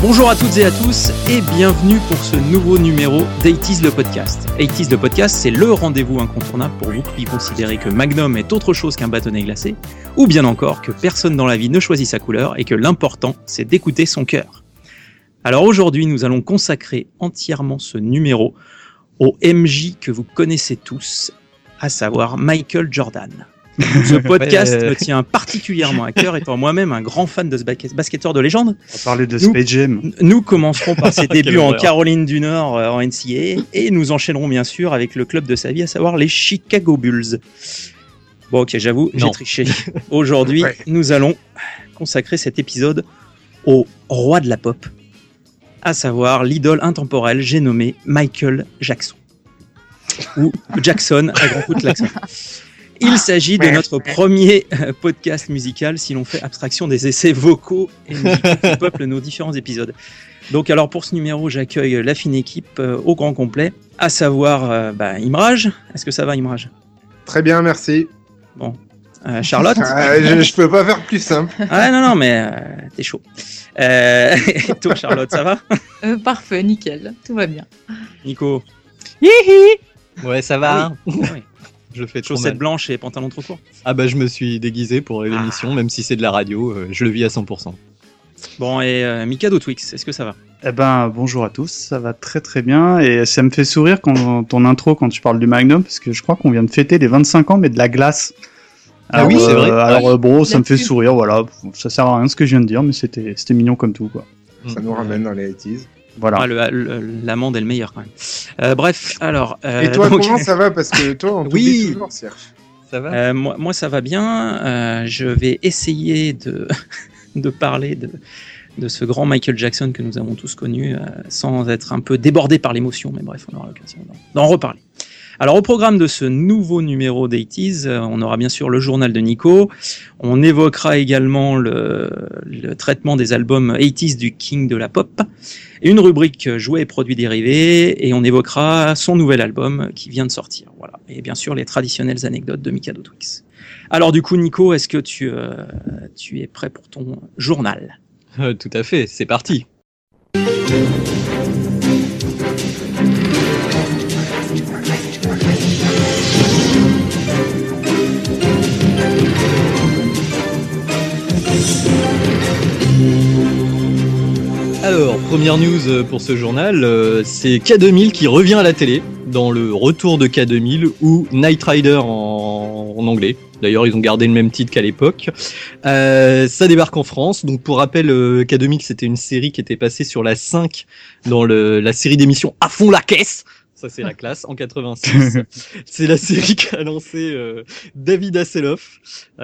Bonjour à toutes et à tous et bienvenue pour ce nouveau numéro d'Eighties le podcast. Eighties le podcast, c'est le rendez-vous incontournable pour vous qui considérez que Magnum est autre chose qu'un bâtonnet glacé, ou bien encore que personne dans la vie ne choisit sa couleur et que l'important c'est d'écouter son cœur. Alors aujourd'hui, nous allons consacrer entièrement ce numéro au MJ que vous connaissez tous, à savoir Michael Jordan. Ce podcast me tient particulièrement à cœur, étant moi-même un grand fan de ce basketteur de légende. On va parler de Space Jam. Nous commencerons par ses débuts en Caroline du Nord en NCAA et nous enchaînerons bien sûr avec le club de sa vie, à savoir les Chicago Bulls. Bon ok, j'avoue, j'ai triché. Aujourd'hui, nous allons consacrer cet épisode au roi de la pop, à savoir l'idole intemporelle, j'ai nommé Michael Jackson. Ou Jackson, à grand coup de klaxon. Il s'agit de notre premier podcast musical si l'on fait abstraction des essais vocaux et musicaux qui peuplent nos différents épisodes. Donc alors pour ce numéro, j'accueille la fine équipe au grand complet, à savoir Imraj. Est-ce que ça va Imraj ? Très bien, merci. Bon. Charlotte ? Je peux pas faire plus simple. Ah non, mais t'es chaud. Et toi Charlotte, ça va ? Parfait, nickel, tout va bien. Nico ? Hihi ! Ouais, ça va. Oui. Je fais trop chaussettes mal. blanches et pantalon trop court. Ah bah je me suis déguisé pour l'émission, même si c'est de la radio, je le vis à 100%. Bon et Mikado Twix, est-ce que ça va ? Eh ben, bonjour à tous, ça va très très bien et ça me fait sourire quand ton intro quand tu parles du Magnum parce que je crois qu'on vient de fêter les 25 ans mais de la glace. Ah oui, c'est vrai. Alors bon, ça me fait sourire, voilà, ça sert à rien ce que je viens de dire mais c'était mignon comme tout quoi. Ça nous ramène dans les 80s. Voilà. Ah, l'amande est le meilleur quand même. Bref, alors. Et toi, comment ça va ? Parce que toi, on t'oublie toujours, Serge. Ça va moi, ça va bien. Je vais essayer de parler de ce grand Michael Jackson que nous avons tous connu, sans être un peu débordé par l'émotion. Mais bref, on aura l'occasion d'en reparler. Alors au programme de ce nouveau numéro d'Eighties, on aura bien sûr le journal de Nico, on évoquera également le traitement des albums 80s du King de la pop, une rubrique jouets et produits dérivés, et on évoquera son nouvel album qui vient de sortir. Voilà. Et bien sûr les traditionnelles anecdotes de Mikado Twix. Alors du coup Nico, est-ce que tu es prêt pour ton journal ? Tout à fait, c'est parti. Alors, première news pour ce journal, c'est K2000 qui revient à la télé, dans le retour de K2000, ou Knight Rider en anglais. D'ailleurs, ils ont gardé le même titre qu'à l'époque. Ça débarque en France. Donc, pour rappel, K2000, c'était une série qui était passée sur la 5 dans la série d'émissions À fond la caisse. Ça, c'est la classe, en 86. C'est la série qu'a lancé David Hasselhoff,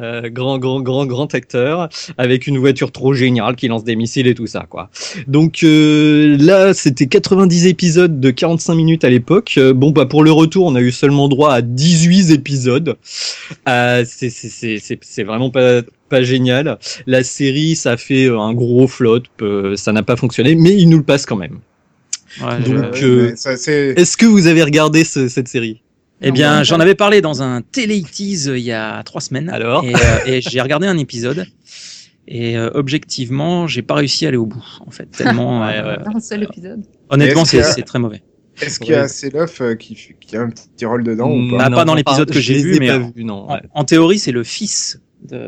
grand acteur, avec une voiture trop géniale qui lance des missiles et tout ça, quoi. Donc là, c'était 90 épisodes de 45 minutes à l'époque. Bon, bah pour le retour, on a eu seulement droit à 18 épisodes. C'est vraiment pas génial. La série, ça a fait un gros flop, ça n'a pas fonctionné, mais il nous le passe quand même. Ouais, donc, est-ce que vous avez regardé cette série ? Eh bien, j'en avais parlé dans un télé-tease il y a 3 semaines. Alors et j'ai regardé un épisode. Et objectivement, j'ai pas réussi à aller au bout, en fait. Tellement. Un seul épisode. Honnêtement, c'est très mauvais. Est-ce qu'il y a Hasselhoff qui a un petit rôle dedans ou pas ? Pas dans l'épisode que j'ai vu, mais en théorie, c'est le fils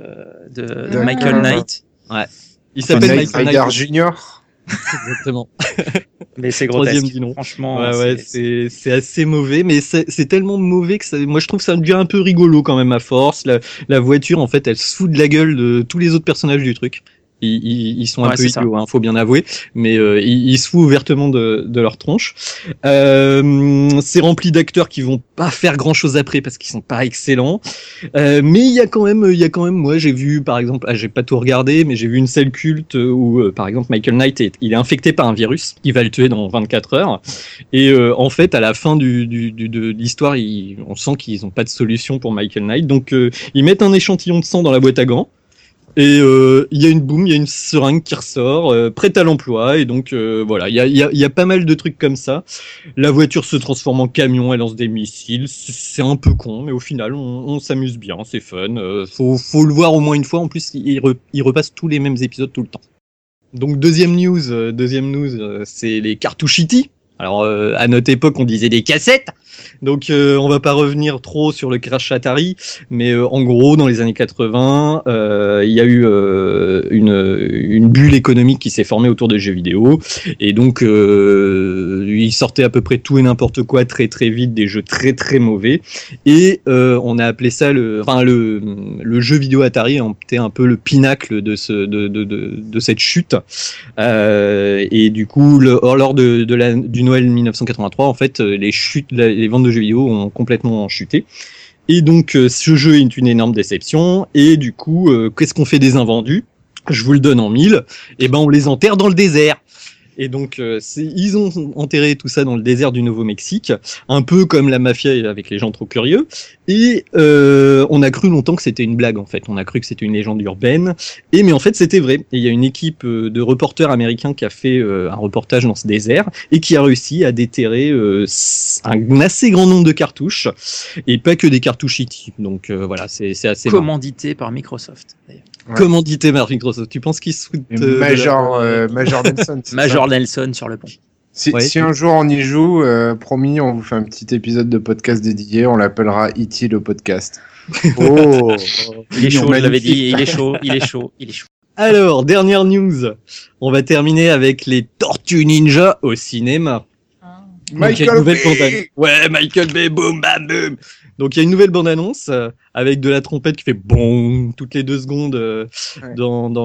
de Michael Knight. Ouais. Il s'appelle Michael Knight Junior. Exactement. Mais c'est grotesque. Troisième du nom. Franchement, c'est assez mauvais, mais c'est tellement mauvais que moi je trouve que ça devient un peu rigolo quand même à force. La voiture, en fait, elle se fout de la gueule de tous les autres personnages du truc. Ils sont un peu idiots, hein, faut bien avouer, mais ils se foutent ouvertement de leur tronche. C'est rempli d'acteurs qui vont pas faire grand chose après parce qu'ils sont pas excellents. Mais il y a quand même, moi j'ai vu par exemple, j'ai pas tout regardé, mais j'ai vu une scène culte où par exemple Michael Knight il est infecté par un virus, il va le tuer dans 24 heures. Et en fait à la fin de l'histoire, on sent qu'ils ont pas de solution pour Michael Knight, donc ils mettent un échantillon de sang dans la boîte à gants. Et il y a une seringue qui ressort, prête à l'emploi, et donc voilà, il y a pas mal de trucs comme ça. La voiture se transforme en camion, elle lance des missiles, c'est un peu con, mais au final on s'amuse bien, c'est fun. Faut le voir au moins une fois. En plus, il repasse tous les mêmes épisodes tout le temps. Donc deuxième news, c'est les cartouchitis. Alors à notre époque on disait des cassettes, donc on va pas revenir trop sur le crash Atari, mais en gros dans les années 80, il y a eu une bulle économique qui s'est formée autour des jeux vidéo, et donc il sortait à peu près tout et n'importe quoi très très vite, des jeux très très mauvais, et on a appelé ça le jeu vidéo Atari était un peu le pinacle de cette chute, et du coup lors du Noël 1983, en fait, les ventes de jeux vidéo ont complètement chuté. Et donc, ce jeu est une énorme déception. Et du coup, qu'est-ce qu'on fait des invendus ? Je vous le donne en 1000. Et ben, on les enterre dans le désert. Et donc, ils ont enterré tout ça dans le désert du Nouveau-Mexique, un peu comme la mafia avec les gens trop curieux. Et on a cru longtemps que c'était une blague, en fait. On a cru que c'était une légende urbaine. Mais en fait, c'était vrai. Et il y a une équipe de reporters américains qui a fait un reportage dans ce désert et qui a réussi à déterrer un assez grand nombre de cartouches. Et pas que des cartouches E.T. Donc voilà, c'est assez commandité par Microsoft, d'ailleurs. Ouais. Commandité par Microsoft. Tu penses qu'ils se foutent Major Nelson. Major Nelson sur le pont. Si un jour on y joue, promis, on vous fait un petit épisode de podcast dédié. On l'appellera E.T. le podcast. Oh, il est chaud, je l'avais dit. Il est chaud. Alors, dernière news. On va terminer avec les Tortues Ninja au cinéma. Michael Bay. Ouais, Michael Bay, boum, bam, boum. Donc il y a une nouvelle bande-annonce avec de la trompette qui fait bon toutes les 2 secondes dans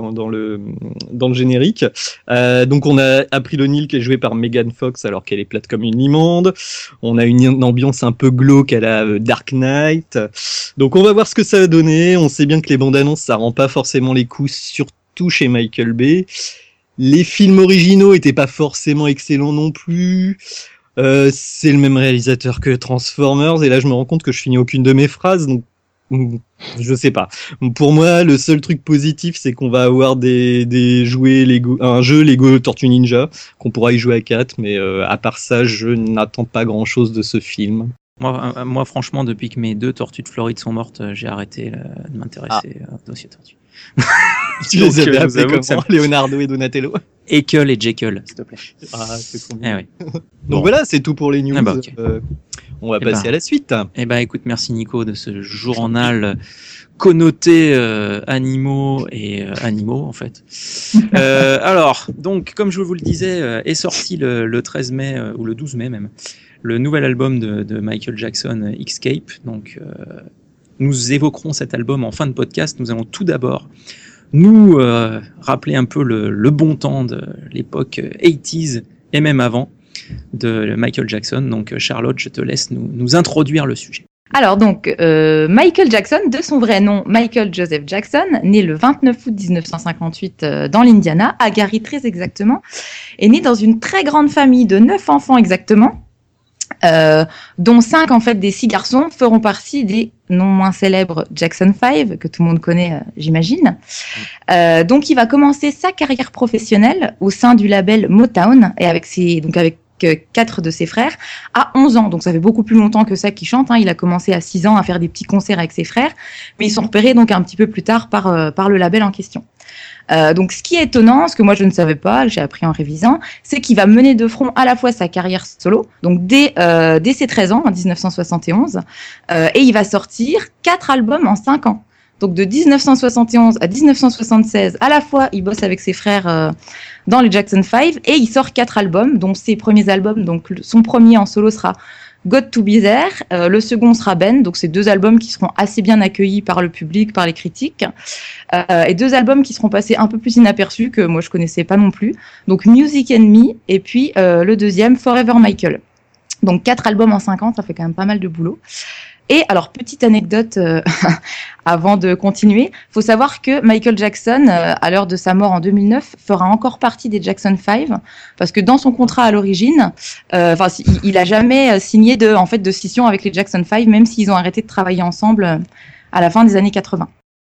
le générique. Donc on a April O'Neil qui est jouée par Megan Fox alors qu'elle est plate comme une limande. On a une ambiance un peu glauque à la Dark Knight. Donc on va voir ce que ça va donner. On sait bien que les bandes-annonces ça rend pas forcément les coups, surtout chez Michael Bay. Les films originaux étaient pas forcément excellents non plus. C'est le même réalisateur que Transformers, et là je me rends compte que je finis aucune de mes phrases, donc je sais pas. Pour moi, le seul truc positif, c'est qu'on va avoir des jouets Lego, un jeu Lego Tortue Ninja, qu'on pourra y jouer à 4, mais à part ça, je n'attends pas grand chose de ce film. Moi, franchement, depuis que mes 2 tortues de Floride sont mortes, j'ai arrêté de m'intéresser au dossier tortue. Tu les avais appelés comment, Leonardo et Donatello? Ekel et Jekyll, s'il te plaît. Ah, c'est trop bien. Ouais. Donc voilà, c'est tout pour les news. Okay. On va passer à la suite. Écoute, merci Nico de ce journal connoté animaux en fait. Alors, donc, comme je vous le disais, est sorti le 13 mai ou le 12 mai même, le nouvel album de Michael Jackson, Escape. Donc, nous évoquerons cet album en fin de podcast. Nous allons tout d'abord nous rappeler un peu le bon temps de l'époque 80s et même avant de Michael Jackson. Donc Charlotte, je te laisse nous introduire le sujet. Alors donc, Michael Jackson, de son vrai nom Michael Joseph Jackson, né le 29 août 1958 dans l'Indiana, à Gary très exactement, est né dans une très grande famille de 9 enfants exactement, dont 5 en fait des 6 garçons feront partie des non moins célèbres Jackson 5 que tout le monde connaît, j'imagine. Donc il va commencer sa carrière professionnelle au sein du label Motown et avec 4 de ses frères à 11 ans. Donc ça fait beaucoup plus longtemps que ça qu'il chante. Il a commencé à 6 ans à faire des petits concerts avec ses frères, mais ils sont repérés donc un petit peu plus tard par le label en question. Donc ce qui est étonnant, ce que moi je ne savais pas, j'ai appris en révisant, c'est qu'il va mener de front à la fois sa carrière solo, donc dès ses 13 ans, en 1971, et il va sortir 4 albums en 5 ans. Donc de 1971 à 1976, à la fois il bosse avec ses frères dans les Jackson 5 et il sort 4 albums, dont ses premiers albums, donc son premier en solo sera Got to Be There, le second sera Ben, donc c'est 2 albums qui seront assez bien accueillis par le public, par les critiques, et 2 albums qui seront passés un peu plus inaperçus, que moi je connaissais pas non plus, donc Music and Me, et puis le deuxième, Forever Michael. Donc 4 albums en 5 ans, ça fait quand même pas mal de boulot. Et alors, petite anecdote avant de continuer, faut savoir que Michael Jackson, à l'heure de sa mort en 2009, fera encore partie des Jackson 5, parce que dans son contrat à l'origine, il a jamais signé de scission avec les Jackson 5, même s'ils ont arrêté de travailler ensemble à la fin des années 80.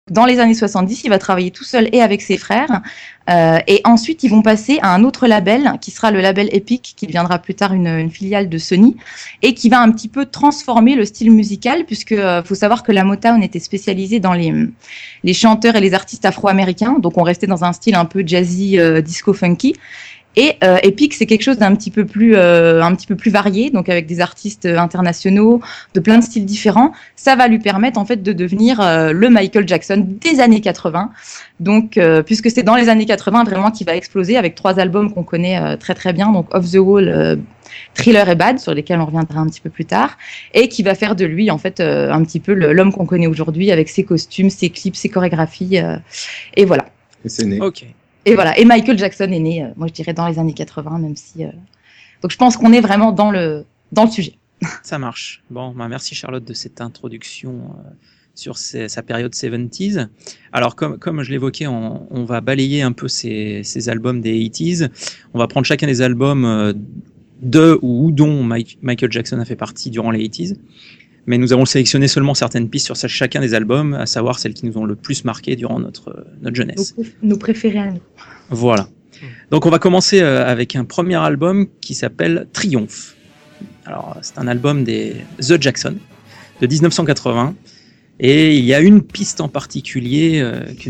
dans les années 70, il va travailler tout seul et avec ses frères. Et ensuite, ils vont passer à un autre label qui sera le label Epic, qui deviendra plus tard une filiale de Sony et qui va un petit peu transformer le style musical, puisque faut savoir que la Motown était spécialisée dans les chanteurs et les artistes afro-américains. Donc, on restait dans un style un peu jazzy, disco funky. Et Epic, c'est quelque chose d'un un petit peu plus varié, donc avec des artistes internationaux, de plein de styles différents. Ça va lui permettre en fait de devenir le Michael Jackson des années 80. Donc, puisque c'est dans les années 80 vraiment qu'il va exploser avec 3 albums qu'on connaît très très bien, donc Off the Wall, Thriller et Bad, sur lesquels on reviendra un petit peu plus tard, et qui va faire de lui en fait un petit peu l'homme qu'on connaît aujourd'hui avec ses costumes, ses clips, ses chorégraphies, et voilà. Et c'est né. Ok. Et voilà, et Michael Jackson est né, moi je dirais dans les années 80, même si... Donc je pense qu'on est vraiment dans le sujet. Ça marche. Bon, bah merci Charlotte de cette introduction sur sa période 70s. Alors comme je l'évoquais, on va balayer un peu ces albums des 80s. On va prendre chacun des albums de ou dont Michael Jackson a fait partie durant les 80s. Mais nous avons sélectionné seulement certaines pistes sur chacun des albums, à savoir celles qui nous ont le plus marqué durant notre jeunesse. Nos préférés à nous. Voilà. Donc on va commencer avec un premier album qui s'appelle Triomphe. Alors c'est un album des The Jackson de 1980 et il y a une piste en particulier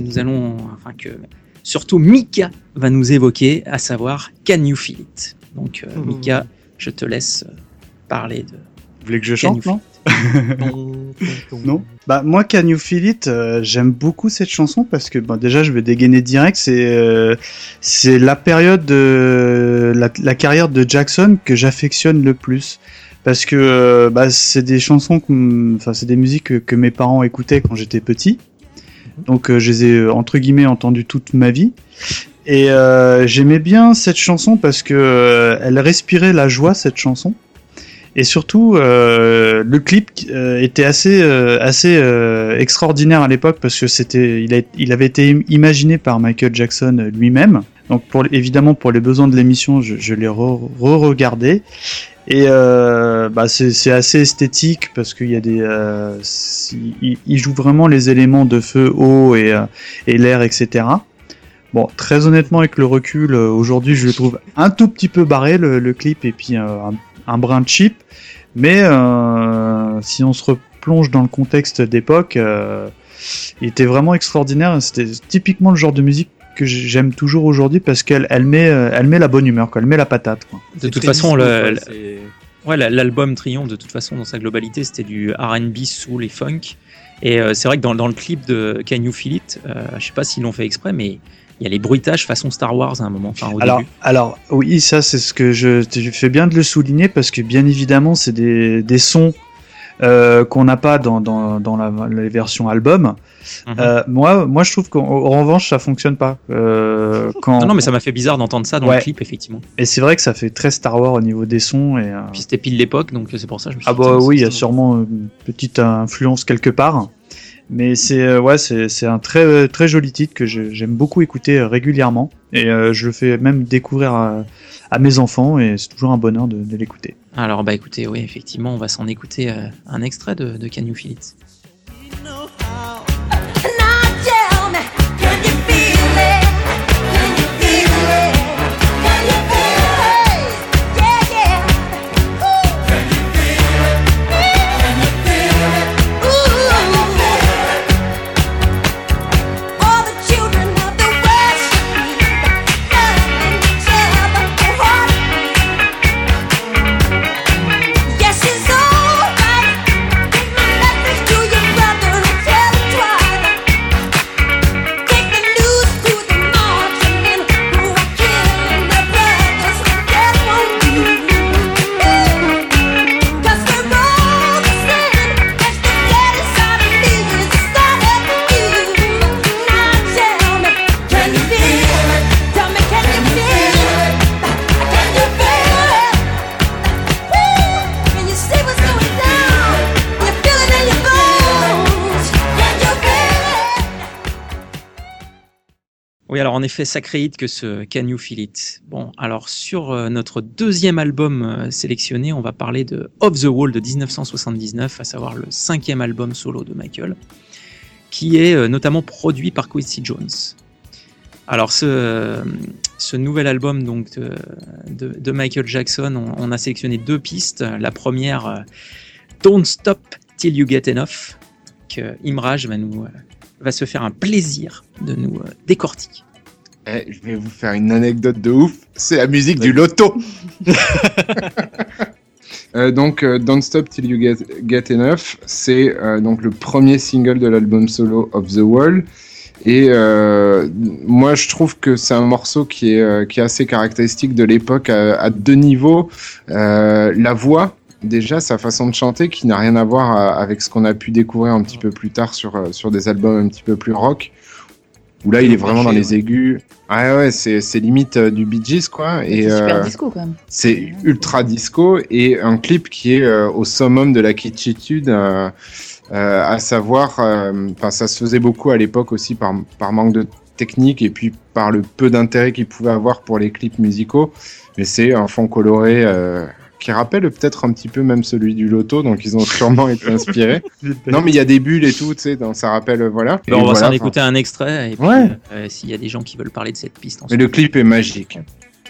que surtout Mika va nous évoquer, à savoir Can You Feel It. Donc Mika, je te laisse parler de... Vous voulez que je chante, non? Non. Bah moi, Can You Feel It, j'aime beaucoup cette chanson parce que déjà je vais dégainer direct. C'est la période de la carrière de Jackson que j'affectionne le plus parce que c'est des chansons, c'est des musiques que mes parents écoutaient quand j'étais petit. Donc je les ai entre guillemets entendues toute ma vie. Et j'aimais bien cette chanson parce que elle respirait la joie, cette chanson. Et surtout, le clip était assez extraordinaire à l'époque parce que il avait été imaginé par Michael Jackson lui-même. Donc évidemment pour les besoins de l'émission, je l'ai re-regardé. Et c'est assez esthétique parce qu'il y a il joue vraiment les éléments de feu, eau et l'air, etc. Bon, très honnêtement, avec le recul, aujourd'hui, je le trouve un tout petit peu barré le clip et puis un brin cheap, mais si on se replonge dans le contexte d'époque, il était vraiment extraordinaire. C'était typiquement le genre de musique que j'aime toujours aujourd'hui parce qu'elle met la bonne humeur, quoi. Elle met la patate, quoi. De toute façon, l'album Triomphe, de toute façon, dans sa globalité, c'était du R&B, soul et funk. Et c'est vrai que dans le clip de Can You Feel It, je sais pas s'ils l'ont fait exprès, mais il y a les bruitages façon Star Wars à un moment, au début. Alors oui, ça c'est ce que je fais bien de le souligner parce que bien évidemment c'est des sons qu'on n'a pas dans les versions album. Moi je trouve qu'en revanche ça fonctionne pas. Non mais ça m'a fait bizarre d'entendre ça dans le clip, effectivement. Et c'est vrai que ça fait très Star Wars au niveau des sons. Et puis c'était pile l'époque, donc c'est pour ça que je me suis dit, oui, il y a sûrement une petite influence quelque part. Mais c'est un très très joli titre que j'aime beaucoup écouter régulièrement et je le fais même découvrir à mes enfants et c'est toujours un bonheur de l'écouter. Alors écoutez, oui, effectivement, on va s'en écouter un extrait de Can You Feel It. Oui, alors en effet, sacré hit que ce Can You Feel It. Bon, alors sur notre deuxième album sélectionné, on va parler de Off the Wall de 1979, à savoir le 5e album solo de Michael, qui est notamment produit par Quincy Jones. Alors ce nouvel album donc de Michael Jackson, on a sélectionné 2 pistes. La première, Don't Stop Till You Get Enough, que Imraj va se faire un plaisir de nous décortiquer. Je vais vous faire une anecdote de ouf, c'est la musique du loto. Donc Don't Stop Till You Get Enough, c'est donc le premier single de l'album solo Of The Wall. Et moi je trouve que c'est un morceau qui est assez caractéristique de l'époque à 2 niveaux. La voix, déjà sa façon de chanter qui n'a rien à voir avec ce qu'on a pu découvrir un petit peu plus tard sur des albums un petit peu plus rock, où là il est vraiment dans les aigus. Ouais, c'est limite du Bee Gees quoi. Et c'est super disco quand même. C'est ultra disco et un clip qui est au summum de la kitschitude. À savoir, ça se faisait beaucoup à l'époque aussi par manque de technique et puis par le peu d'intérêt qu'ils pouvaient avoir pour les clips musicaux. Mais c'est un fond coloré qui rappelle peut-être un petit peu même celui du loto, donc ils ont sûrement été inspirés. Non, mais il y a des bulles et tout, tu sais, donc ça rappelle, voilà. On va s'en écouter un extrait, et puis s'il y a des gens qui veulent parler de cette piste. Mais le clip est magique.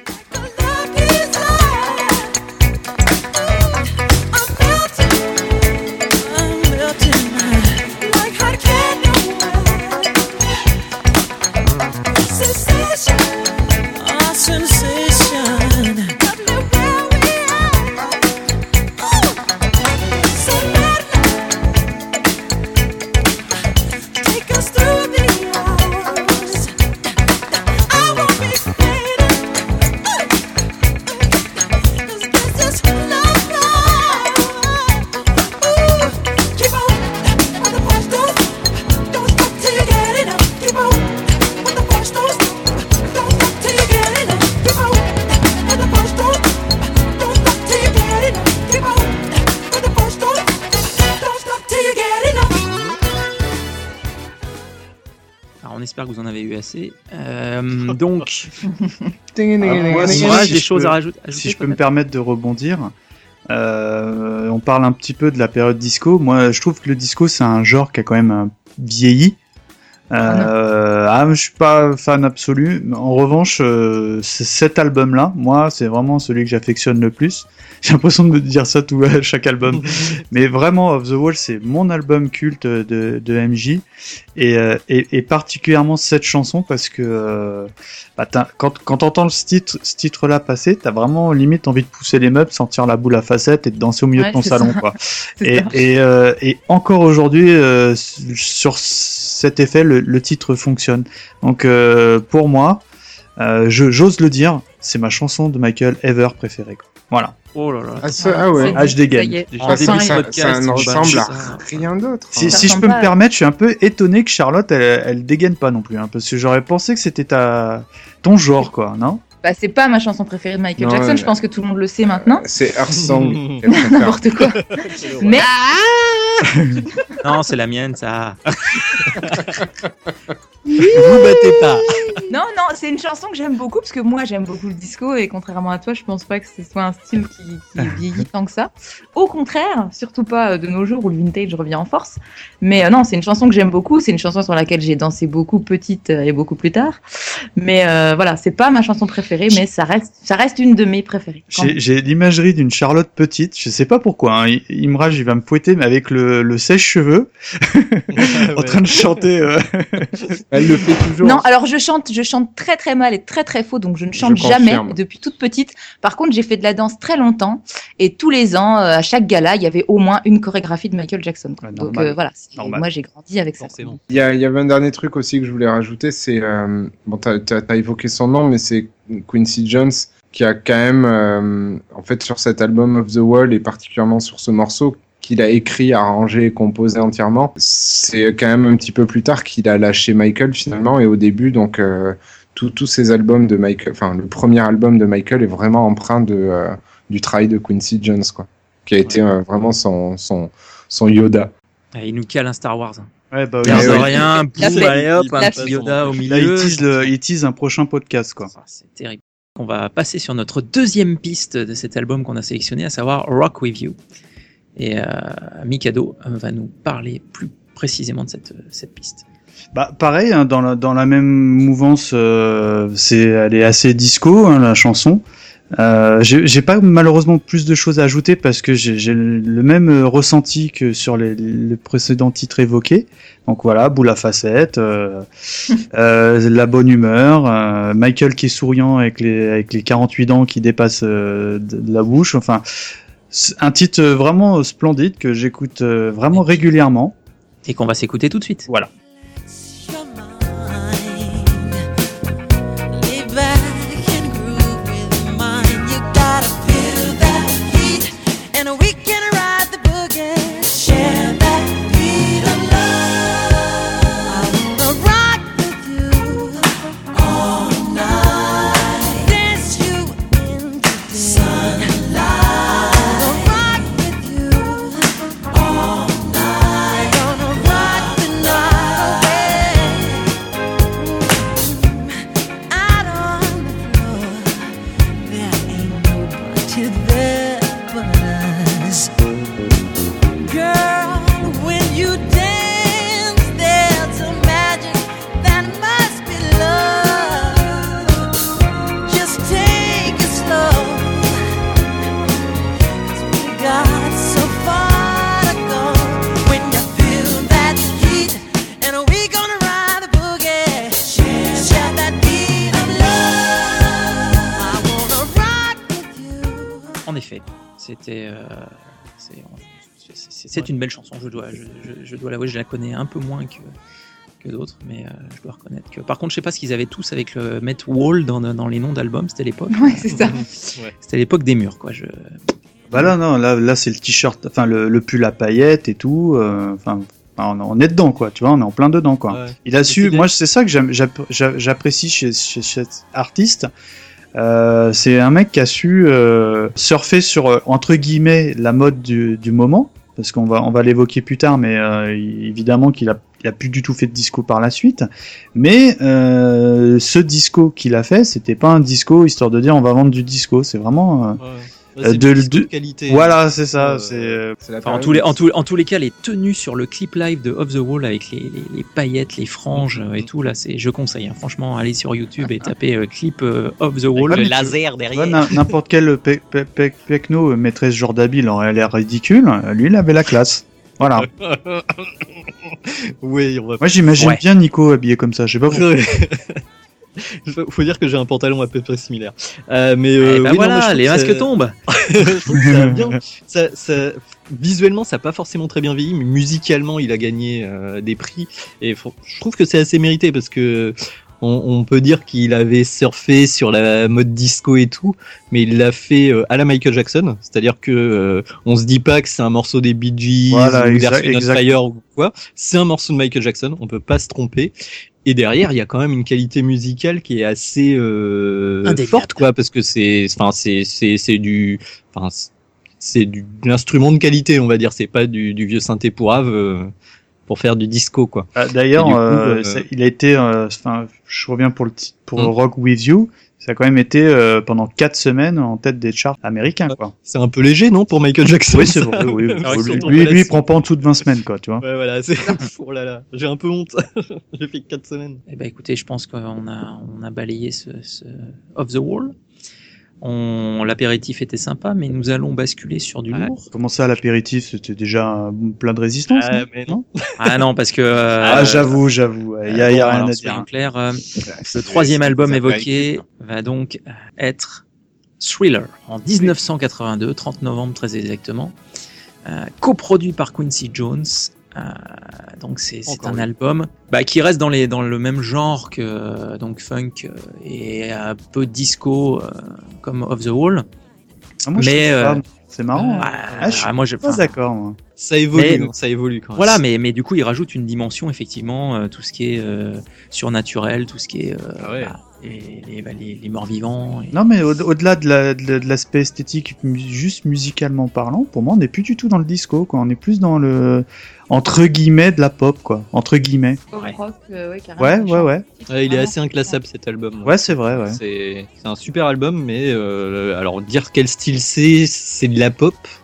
On espère que vous en avez eu assez. Donc, moi, j'ai des choses à rajouter. Si je peux me permettre de rebondir, on parle un petit peu de la période disco. Moi, je trouve que le disco, c'est un genre qui a quand même vieilli. Je suis pas fan absolu. En revanche, cet album-là, moi, c'est vraiment celui que j'affectionne le plus. J'ai l'impression de me dire ça tout à chaque album. Mais vraiment, Of The Wall, c'est mon album culte de MJ. Et particulièrement cette chanson parce que quand t'entends ce titre-là passer, t'as vraiment limite envie de pousser les meubles, sentir la boule à facettes et de danser au milieu de ton salon, quoi. Et encore aujourd'hui, sur cet effet, le titre fonctionne. Donc pour moi, j'ose le dire, c'est ma chanson de Michael ever préférée, quoi. Voilà. Oh là là. Je dégaine. Ça ne ressemble à rien d'autre. Si je peux me permettre, je suis un peu étonné que Charlotte, elle dégaine pas non plus, hein, parce que j'aurais pensé que c'était ton genre, quoi, non? Bah, c'est pas ma chanson préférée de Michael Jackson, je pense que tout le monde le sait maintenant. C'est Earth Song. N'importe quoi. Mais... Non, c'est la mienne, ça. Vous battez pas. Non, c'est une chanson que j'aime beaucoup parce que moi j'aime beaucoup le disco et contrairement à toi, je pense pas que ce soit un style qui vieillit tant que ça. Au contraire, surtout pas de nos jours où le vintage revient en force. Mais non, c'est une chanson que j'aime beaucoup. C'est une chanson sur laquelle j'ai dansé beaucoup petite et beaucoup plus tard. Mais voilà, c'est pas ma chanson préférée, mais ça reste une de mes préférées. J'ai l'imagerie d'une Charlotte petite. Je sais pas pourquoi. Hein. Imraj, il va me fouetter, mais avec le sèche-cheveux, en train de chanter. Elle le fait toujours. Non, alors je chante très très mal et très très faux, donc je ne chante jamais depuis toute petite. Par contre, j'ai fait de la danse très longtemps et tous les ans, à chaque gala, il y avait au moins une chorégraphie de Michael Jackson. Ouais, donc voilà, moi j'ai grandi avec forcément. Ça. Il y avait un dernier truc aussi que je voulais rajouter, c'est t'as évoqué son nom, mais c'est Quincy Jones qui a quand même, en fait, sur cet album Of The Wall et particulièrement sur ce morceau qu'il a écrit, arrangé et composé entièrement. C'est quand même un petit peu plus tard qu'il a lâché Michael finalement, et au début, donc tous ces albums de Michael, enfin le premier album de Michael est vraiment empreint du travail de Quincy Jones, quoi, qui a été vraiment son Yoda. Il nous cale un Star Wars. Ouais, bah oui. Rien, boum, allez hop, un petit Yoda au milieu. Là, il tease un prochain podcast, quoi. C'est terrible. On va passer sur notre deuxième piste de cet album qu'on a sélectionné, à savoir Rock With You. Et Mikado va nous parler plus précisément de cette piste. Bah pareil, hein, dans la même mouvance, elle est assez disco, hein, la chanson. J'ai pas malheureusement plus de choses à ajouter parce que j'ai le même ressenti que sur les précédents titres évoqués. Donc voilà, boule à facettes, la bonne humeur, Michael qui est souriant avec les 48 dents qui dépassent de la bouche. Enfin, c'est un titre vraiment splendide que j'écoute vraiment régulièrement. Et qu'on va s'écouter tout de suite. Voilà. C'est une belle chanson, je dois l'avouer, je la connais un peu moins que d'autres, mais je dois reconnaître que... Par contre, je sais pas ce qu'ils avaient tous avec le Met Wall dans les noms d'albums, c'était l'époque. Ouais, c'est ça. C'était l'époque des murs, quoi. Bah là c'est le t-shirt, enfin le pull à paillettes et tout, on est dedans, quoi, tu vois, on est en plein dedans, quoi. Ouais. Il a su, moi c'est ça que j'apprécie chez cet artiste. C'est un mec qui a su surfer sur entre guillemets la mode du moment, parce qu'on va l'évoquer plus tard, mais évidemment qu'il a plus du tout fait de disco par la suite. Mais ce disco qu'il a fait, c'était pas un disco histoire de dire on va vendre du disco, c'est vraiment de qualité. Voilà, c'est ça. En tous les cas, les tenues sur le clip live de Off the Wall avec les paillettes, les franges et tout là, je conseille. Hein. Franchement, allez sur YouTube et tapez clip Off the Wall. Le laser derrière. N'importe quel pecno mettrait ce genre d'habit, il aurait l'air ridicule. Lui, il avait la classe. Voilà. Oui, moi, j'imagine bien Nico habillé comme ça. Je sais pas pourquoi. Faut dire que j'ai un pantalon à peu près similaire. Voilà, les masques tombent. Je trouve que ça a bien. Visuellement, ça n'a pas forcément très bien vieilli, mais musicalement, il a gagné des prix. Et je trouve que c'est assez mérité parce que on peut dire qu'il avait surfé sur la mode disco et tout, mais il l'a fait à la Michael Jackson. C'est-à-dire que on se dit pas que c'est un morceau des Bee Gees ou d'Earth, Wind & Fire ou quoi. C'est un morceau de Michael Jackson. On peut pas se tromper. Et derrière, il y a quand même une qualité musicale qui est assez forte, quoi, parce que c'est de l'instrument de qualité, on va dire. C'est pas du vieux synthé pourrave pour faire du disco, quoi. D'ailleurs, il a été, je reviens pour Rock With You. Ça a quand même été pendant 4 semaines en tête des charts américains, quoi. C'est un peu léger, non, pour Michael Jackson? Oui, c'est vrai. Oui. Lui, il prend pas en dessous de 20 semaines, quoi, tu vois. Ouais, voilà. Oh là là, j'ai un peu honte. J'ai fait 4 semaines. Eh ben, écoutez, je pense qu'on a balayé ce Off the Wall. L'apéritif était sympa, mais nous allons basculer sur du lourd. Comment ça, l'apéritif? C'était déjà plein de résistance, mais non. Non, parce que... j'avoue. Il y a rien à dire. Clair, le troisième album évoqué va donc être Thriller, en 1982, 30 novembre très exactement, coproduit par Quincy Jones. Donc c'est un album qui reste dans le même genre que donc funk et un peu disco comme Off the Wall. Mais c'est marrant. Moi je suis pas d'accord. Moi. Ça évolue, ça évolue quand même. Voilà, mais du coup il rajoute une dimension effectivement, tout ce qui est surnaturel, tout ce qui est les morts vivants. Non, mais au-delà de l'aspect esthétique, juste musicalement parlant, pour moi on n'est plus du tout dans le disco, quoi. On est plus dans le entre guillemets de la pop, quoi. Entre guillemets. Ouais. Il est assez inclassable cet album. Ouais, c'est vrai. Ouais. C'est un super album, mais alors dire quel style c'est de la pop.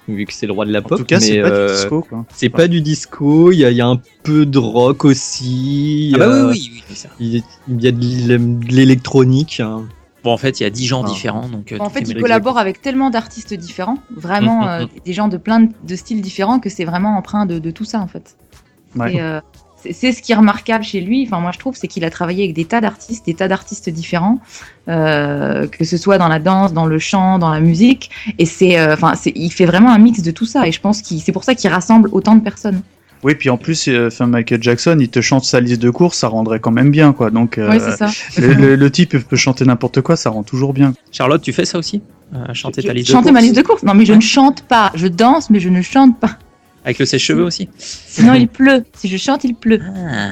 vu que c'est le roi de la pop. En tout cas, c'est pas du disco, quoi. C'est pas du disco. Il y a un peu de rock aussi. Oui, ça. Il y a de l'électronique. Hein. Bon, en fait, il y a 10 genres différents. Donc, en fait, il collabore avec tellement d'artistes différents, vraiment des gens de plein de styles différents, que c'est vraiment empreint de tout ça, en fait. Ouais. Et c'est ce qui est remarquable chez lui, enfin moi je trouve, c'est qu'il a travaillé avec des tas d'artistes différents, que ce soit dans la danse, dans le chant, dans la musique, et il fait vraiment un mix de tout ça, et je pense que c'est pour ça qu'il rassemble autant de personnes. Oui, puis en plus, Michael Jackson, il te chante sa liste de courses, ça rendrait quand même bien, quoi. Donc, oui, c'est ça. le type peut chanter n'importe quoi, ça rend toujours bien. Charlotte, tu fais ça aussi chanter ta liste de courses? Chanter ma liste de courses? Non, mais je ne chante pas. Je danse, mais je ne chante pas. Avec le sèche-cheveux aussi? Sinon, il pleut. Si je chante, il pleut.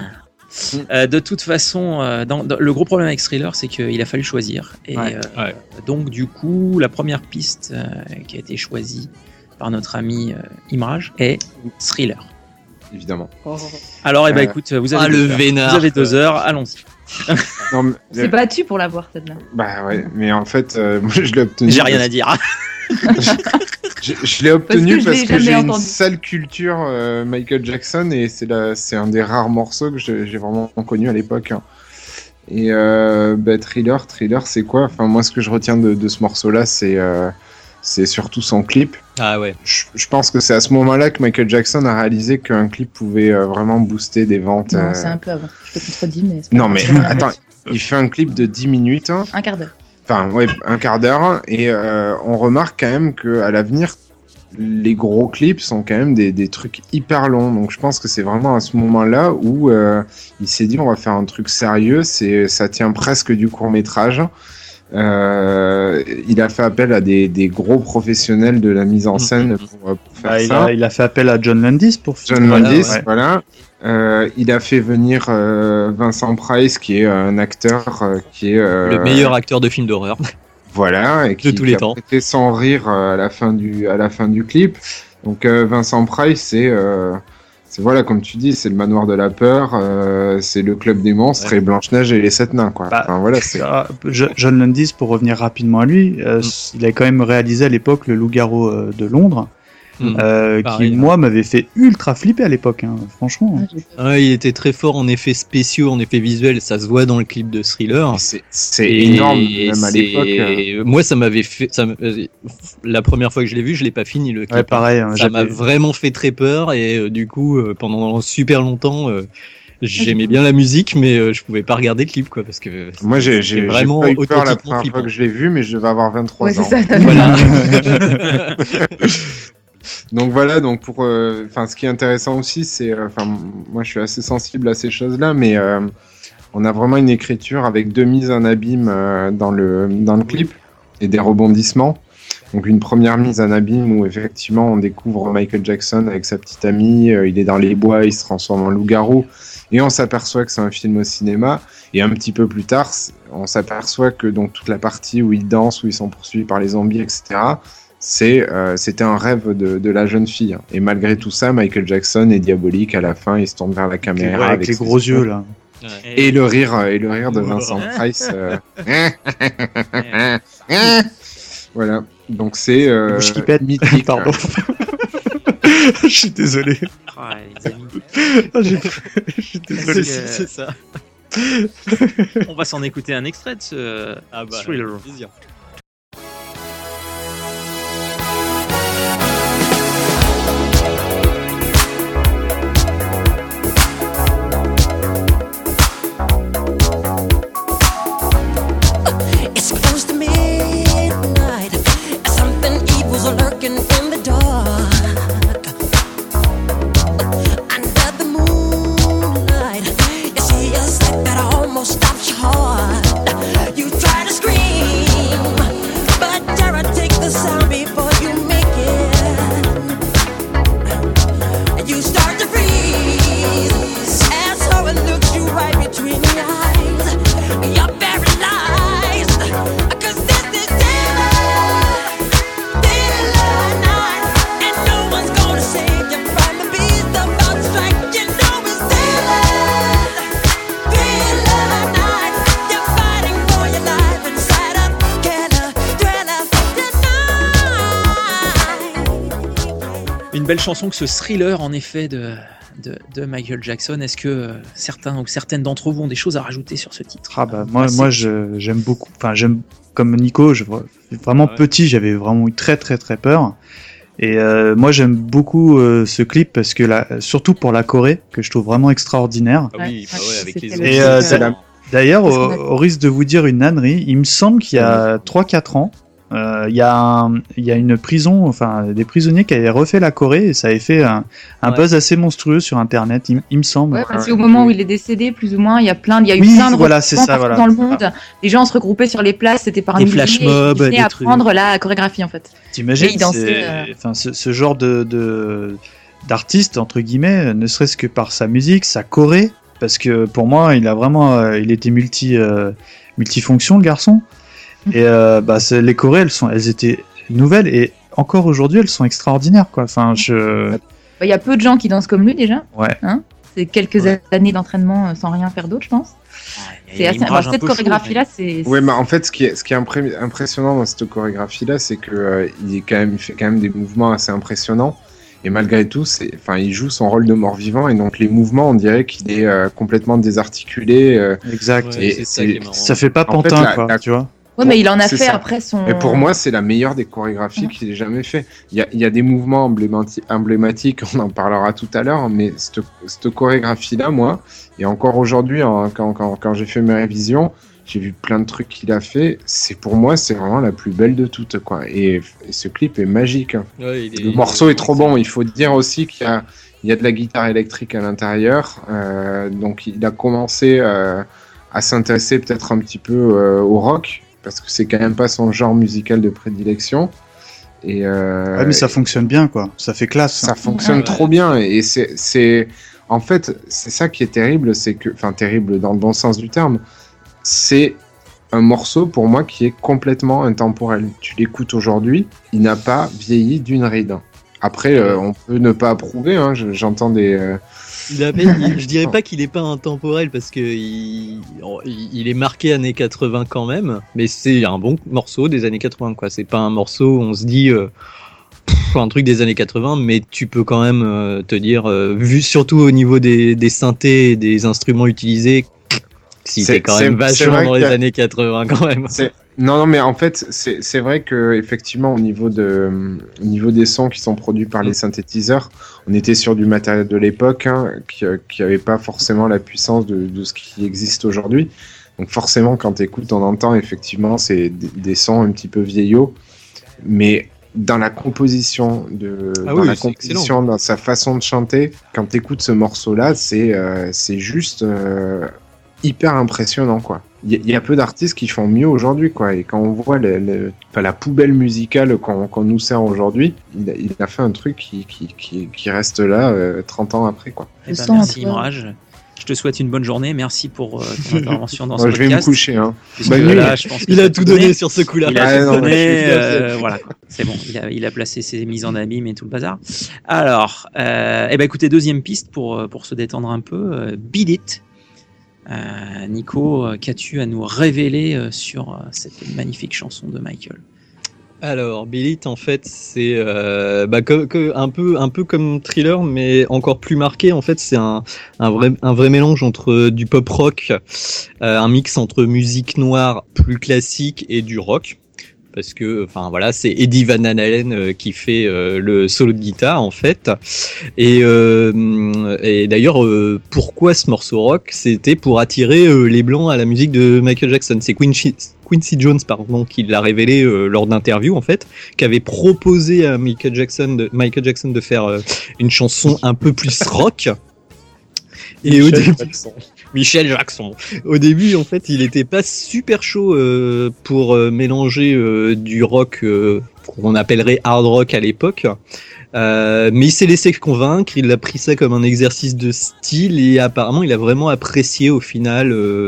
De toute façon, le gros problème avec Thriller, c'est qu'il a fallu choisir. Et donc, du coup, la première piste qui a été choisie par notre ami Imraj est Thriller. Évidemment. Alors, écoute, vous avez 2 heures, allons-y. C'est battu pour l'avoir, celle-là. Bah ouais, mais en fait, moi je l'ai obtenu. J'ai rien à dire. Je l'ai obtenu parce que j'ai une sale culture Michael Jackson et c'est un des rares morceaux que j'ai vraiment connu à l'époque. Hein. Et Thriller, c'est quoi? Enfin, moi, ce que je retiens de ce morceau-là, c'est surtout son clip. Ah ouais. Je pense que c'est à ce moment-là que Michael Jackson a réalisé qu'un clip pouvait vraiment booster des ventes. Non, c'est un peu avant. Je te contredis, mais... Non, mais attends, il fait un clip de 10 minutes. Hein. Un quart d'heure. Enfin, ouais, un quart d'heure. Et on remarque quand même qu'à l'avenir, les gros clips sont quand même des trucs hyper longs. Donc je pense que c'est vraiment à ce moment-là où il s'est dit on va faire un truc sérieux. Ça tient presque du court-métrage. Il a fait appel à des gros professionnels de la mise en scène pour faire ça. Il a fait appel à John Landis pour John Landis, voilà. Il a fait venir Vincent Price, qui est un acteur qui est le meilleur acteur de film d'horreur. Voilà, et qui a prêté son rire à la fin du clip. Donc Vincent Price, c'est voilà, comme tu dis, c'est le manoir de la peur, c'est le club des monstres et Blanche-Neige et les 7 nains, quoi. Enfin, voilà, John Landis, pour revenir rapidement à lui, il a quand même réalisé à l'époque le Loup-garou de Londres. Qui moi m'avait fait ultra flipper à l'époque, hein, franchement. Il était très fort en effets spéciaux, en effets visuels, ça se voit dans le clip de Thriller. C'est énorme même à l'époque. Moi ça m'avait fait, la première fois que je l'ai vu, je l'ai pas fini le clip. Ouais, pareil. Ça m'a vraiment fait très peur et du coup pendant super longtemps. J'aimais bien la musique, mais je pouvais pas regarder le clip, quoi, parce que moi j'ai vraiment pas eu peur la première fois que je l'ai vu, mais je devais avoir 23 ans. C'est ça, voilà. Donc voilà, pour, ce qui est intéressant aussi, c'est, moi je suis assez sensible à ces choses-là, mais on a vraiment une écriture avec 2 mises en abîme dans le clip et des rebondissements. Donc une première mise en abîme où effectivement on découvre Michael Jackson avec sa petite amie, il est dans les bois, il se transforme en loup-garou et on s'aperçoit que c'est un film au cinéma. Et un petit peu plus tard, on s'aperçoit que donc toute la partie où ils dansent, où ils sont poursuivis par les zombies, etc., c'était un rêve de la jeune fille. Et malgré tout ça, Michael Jackson est diabolique à la fin, il se tourne vers la caméra avec les gros yeux là. Et le rire de Vincent Price. Voilà. Donc c'est mythique. Pardon. Je suis désolé. Les amis. Je suis désolé. C'est ça. On va s'en écouter un extrait de ce Thriller. Lurking in the dark under the moonlight, you see a sight that almost stops your heart. You try to scream, but terror takes the sound before you make it. You start to freeze as horror looks you right between your eyes. You're paralyzed, 'cause this is terror. Une belle chanson que ce Thriller, en effet, de Michael Jackson. Est-ce que certains ou certaines d'entre vous ont des choses à rajouter sur ce titre? Moi, j'aime beaucoup. Enfin, j'aime comme Nico. Vraiment petit, j'avais vraiment eu très très très peur. Et moi, j'aime beaucoup ce clip parce que surtout pour la Choré, que je trouve vraiment extraordinaire. Ah oui, avec les Et d'ailleurs, au risque de vous dire une ânerie, il me semble qu'il y a 3-4 ans, il y a une prison, enfin des prisonniers qui avaient refait la Corée et ça avait fait un buzz assez monstrueux sur Internet, il me semble. Ouais, parce qu'au moment où il est décédé, plus ou moins, il y a eu plein de regroupements dans le monde. Les gens se regroupaient sur les places, c'était par des flash mobs, et apprendre la chorégraphie en fait. T'imagines, ce genre d'artiste entre guillemets, ne serait-ce que par sa musique, sa choré, parce que pour moi, il était multifonction le garçon. Et les chorés, elles étaient nouvelles et encore aujourd'hui, elles sont extraordinaires, quoi. Enfin, il y a peu de gens qui dansent comme lui déjà. Ouais. Hein, c'est quelques années d'entraînement sans rien faire d'autre, je pense. C'est assez. Cette chorégraphie-là, c'est. Ouais, mais en fait, ce qui est impressionnant dans cette chorégraphie-là, c'est que il fait quand même des mouvements assez impressionnants. Et malgré tout, il joue son rôle de mort-vivant et donc les mouvements, on dirait qu'il est complètement désarticulé. Exact. Et ça fait pas pantin, quoi. Tu vois. Ouais, mais il en a fait ça. Après son. Et pour moi, c'est la meilleure des chorégraphies qu'il ait jamais fait. Il y a des mouvements emblématiques, on en parlera tout à l'heure, mais cette chorégraphie-là, moi, et encore aujourd'hui, quand j'ai fait mes révisions, j'ai vu plein de trucs qu'il a fait. Pour moi, c'est vraiment la plus belle de toutes, quoi. Et ce clip est magique. Hein. Ouais, le morceau est trop bon. Il faut dire aussi qu'il y a de la guitare électrique à l'intérieur. Donc, il a commencé à s'intéresser peut-être un petit peu au rock, parce que c'est quand même pas son genre musical de prédilection. Et mais ça fonctionne bien, quoi. Ça fait classe. Ça fonctionne trop bien. Et en fait, c'est ça qui est terrible, terrible dans le bon sens du terme. C'est un morceau pour moi qui est complètement intemporel. Tu l'écoutes aujourd'hui, il n'a pas vieilli d'une ride. Après, on peut ne pas approuver. Hein, j'entends des. Je dirais pas qu'il est pas intemporel parce que il est marqué années 80 quand même, mais c'est un bon morceau des années 80, quoi. C'est pas un morceau où on se dit un truc des années 80, mais tu peux quand même te dire, vu surtout au niveau des synthés et des instruments utilisés, si t'es quand même vachement dans les années 80 quand même. Non, mais en fait, c'est vrai que effectivement, au niveau des sons qui sont produits par les synthétiseurs, on était sur du matériel de l'époque qui avait pas forcément la puissance de ce qui existe aujourd'hui. Donc forcément, quand t'écoutes, on entend effectivement c'est des sons un petit peu vieillots, mais dans la composition dans sa façon de chanter, quand t'écoutes ce morceau-là, c'est juste hyper impressionnant, quoi. Il y a peu d'artistes qui font mieux aujourd'hui, quoi. Et quand on voit la poubelle musicale qu'on nous sert aujourd'hui, il a fait un truc qui reste là 30 ans après, quoi. Merci Imraj. Je te souhaite une bonne journée. Merci pour ton intervention dans ce podcast. Je vais me coucher. Hein. Là, je pense il a tout donné sur ce coup-là. Il a tout donné. Voilà, c'est bon. Il a placé ses mises en abîme et tout le bazar. Alors, écoutez, deuxième piste pour se détendre un peu. Beat It. Nico, qu'as-tu à nous révéler sur cette magnifique chanson de Michael? Alors, Beat It, en fait, c'est un peu comme Thriller, mais encore plus marqué. En fait, c'est un vrai mélange entre du pop rock, un mix entre musique noire plus classique et du rock. Parce que, c'est Eddie Van Halen qui fait le solo de guitare, en fait. Et d'ailleurs, pourquoi ce morceau rock? C'était pour attirer les blancs à la musique de Michael Jackson. C'est Quincy Jones, qui l'a révélé lors d'interviews, en fait, qui avait proposé à Michael Jackson de faire une chanson un peu plus rock. Et Michel Jackson. Au début, en fait, il était pas super chaud pour mélanger du rock qu'on appellerait hard rock à l'époque. Mais il s'est laissé convaincre, il a pris ça comme un exercice de style et apparemment il a vraiment apprécié au final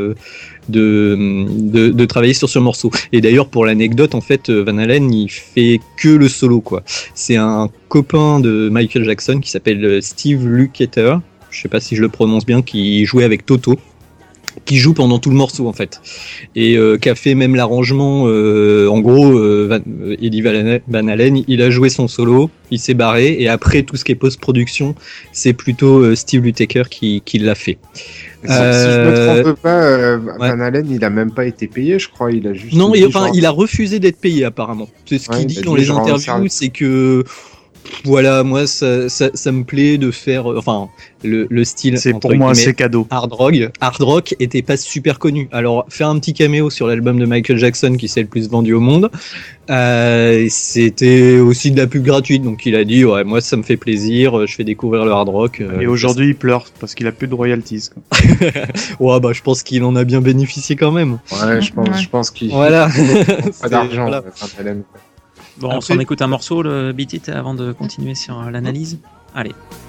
de travailler sur ce morceau. Et d'ailleurs, pour l'anecdote, en fait, Van Halen, il fait que le solo, quoi. C'est un copain de Michael Jackson qui s'appelle Steve Lukather. Je sais pas si je le prononce bien, qui jouait avec Toto. qui joue pendant tout le morceau en fait, et qui a fait même l'arrangement. En gros, Eddie Van Halen, il a joué son solo, il s'est barré, et après tout ce qui est post-production, c'est plutôt Steve Lukather qui l'a fait. Si je me trompe pas, Van Halen, il a même pas été payé, je crois. Il a juste. Non, il a refusé d'être payé apparemment. C'est ce qu'il dit dans les interviews, c'est que. Voilà, moi ça me plaît de faire, enfin le style. C'est pour moi c'est cadeau. Hard rock était pas super connu. Alors faire un petit caméo sur l'album de Michael Jackson qui s'est le plus vendu au monde, c'était aussi de la pub gratuite. Donc il a dit ouais, moi ça me fait plaisir, je fais découvrir le hard rock. Et aujourd'hui il pleure parce qu'il a plus de royalties. Ouais bah je pense qu'il en a bien bénéficié quand même. Ouais, je pense qu'il. Voilà. Pas d'argent. Voilà. Bon, on s'en écoute un morceau, le Beat It, avant de continuer sur l'analyse. Allez.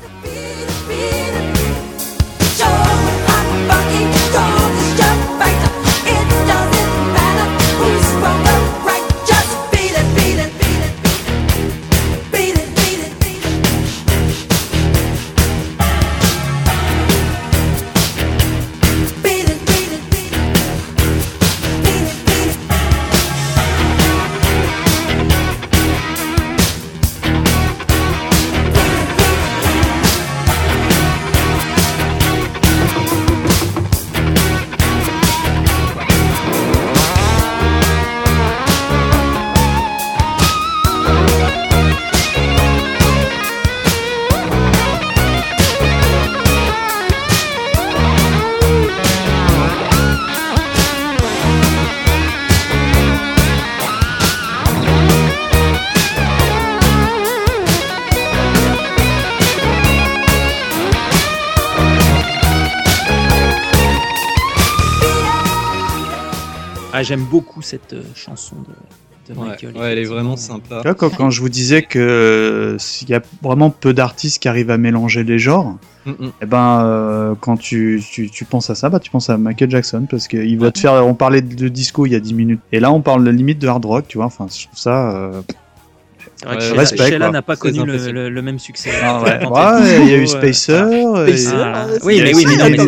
Ah, j'aime beaucoup cette chanson de Michael. Ouais, elle est vraiment sympa. Quand je vous disais que il y a vraiment peu d'artistes qui arrivent à mélanger les genres, et ben quand tu penses à ça, bah tu penses à Michael Jackson parce que il va te faire. On parlait de disco il y a 10 minutes, et là on parle limite de hard rock, tu vois. Enfin, je trouve ça. C'est vrai que Sheila n'a pas connu le même succès. Ah ouais, il y a eu Spacer. Oui, mais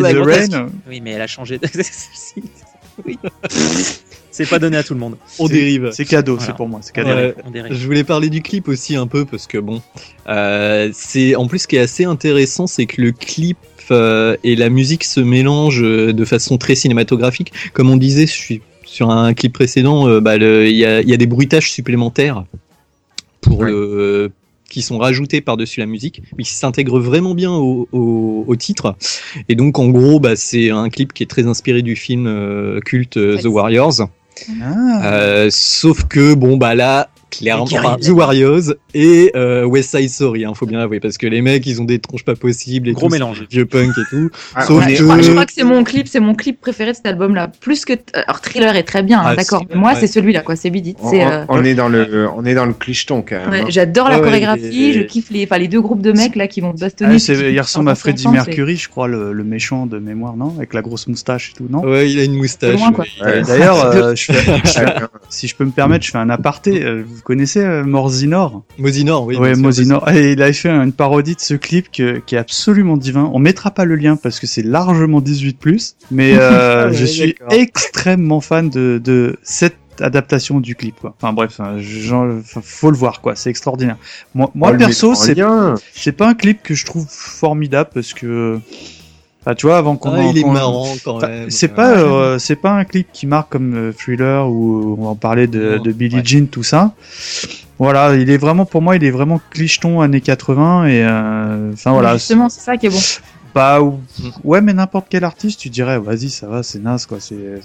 oui, mais elle a changé. Oui. C'est pas donné à tout le monde. On dérive. C'est cadeau, voilà. C'est pour moi. C'est cadeau. Je voulais parler du clip aussi un peu parce que bon, c'est en plus ce qui est assez intéressant, c'est que le clip et la musique se mélangent de façon très cinématographique. Comme on disait, sur un clip précédent, il y a des bruitages supplémentaires pour qui sont rajoutés par-dessus la musique, mais qui s'intègrent vraiment bien au titre. Et donc, en gros, c'est un clip qui est très inspiré du film culte The Warriors. Sauf que, là, clairement, The Warriors et West Side Story, faut bien avouer, parce que les mecs, ils ont des tronches pas possibles, et gros tout, mélange, vieux punk et tout. Je crois que c'est mon clip préféré de cet album-là, plus que alors Thriller est très bien, d'accord, mais moi c'est celui-là, quoi, c'est Beat It. On est dans le clicheton quand même. Ouais, j'adore la chorégraphie, je kiffe les deux groupes de mecs là qui vont se bastonner. Il ressemble à Freddie Mercury, je crois, le méchant de mémoire, non, avec la grosse moustache et tout, non? Ouais, il a une moustache. Loin, quoi. D'ailleurs, si je peux me permettre, je fais un aparté. Vous connaissez Mosinor? Mosinor, oui. Ouais, Mosinor. Et il avait fait une parodie de ce clip qui est absolument divin. On mettra pas le lien parce que c'est largement 18+, mais je suis extrêmement fan de cette adaptation du clip, quoi. Enfin bref, faut le voir, quoi. C'est extraordinaire. Moi perso, c'est pas un clip que je trouve formidable parce que tu vois, avant qu'on il est marrant quand même. C'est pas un clip qui marque comme Thriller où on va parler de Billie Jean, tout ça. Voilà, il est vraiment, pour moi, il est vraiment clicheton années 80 et voilà. Justement, c'est ça qui est bon. Ouais, mais n'importe quel artiste, tu dirais, vas-y, ça va, c'est naze, quoi. Ils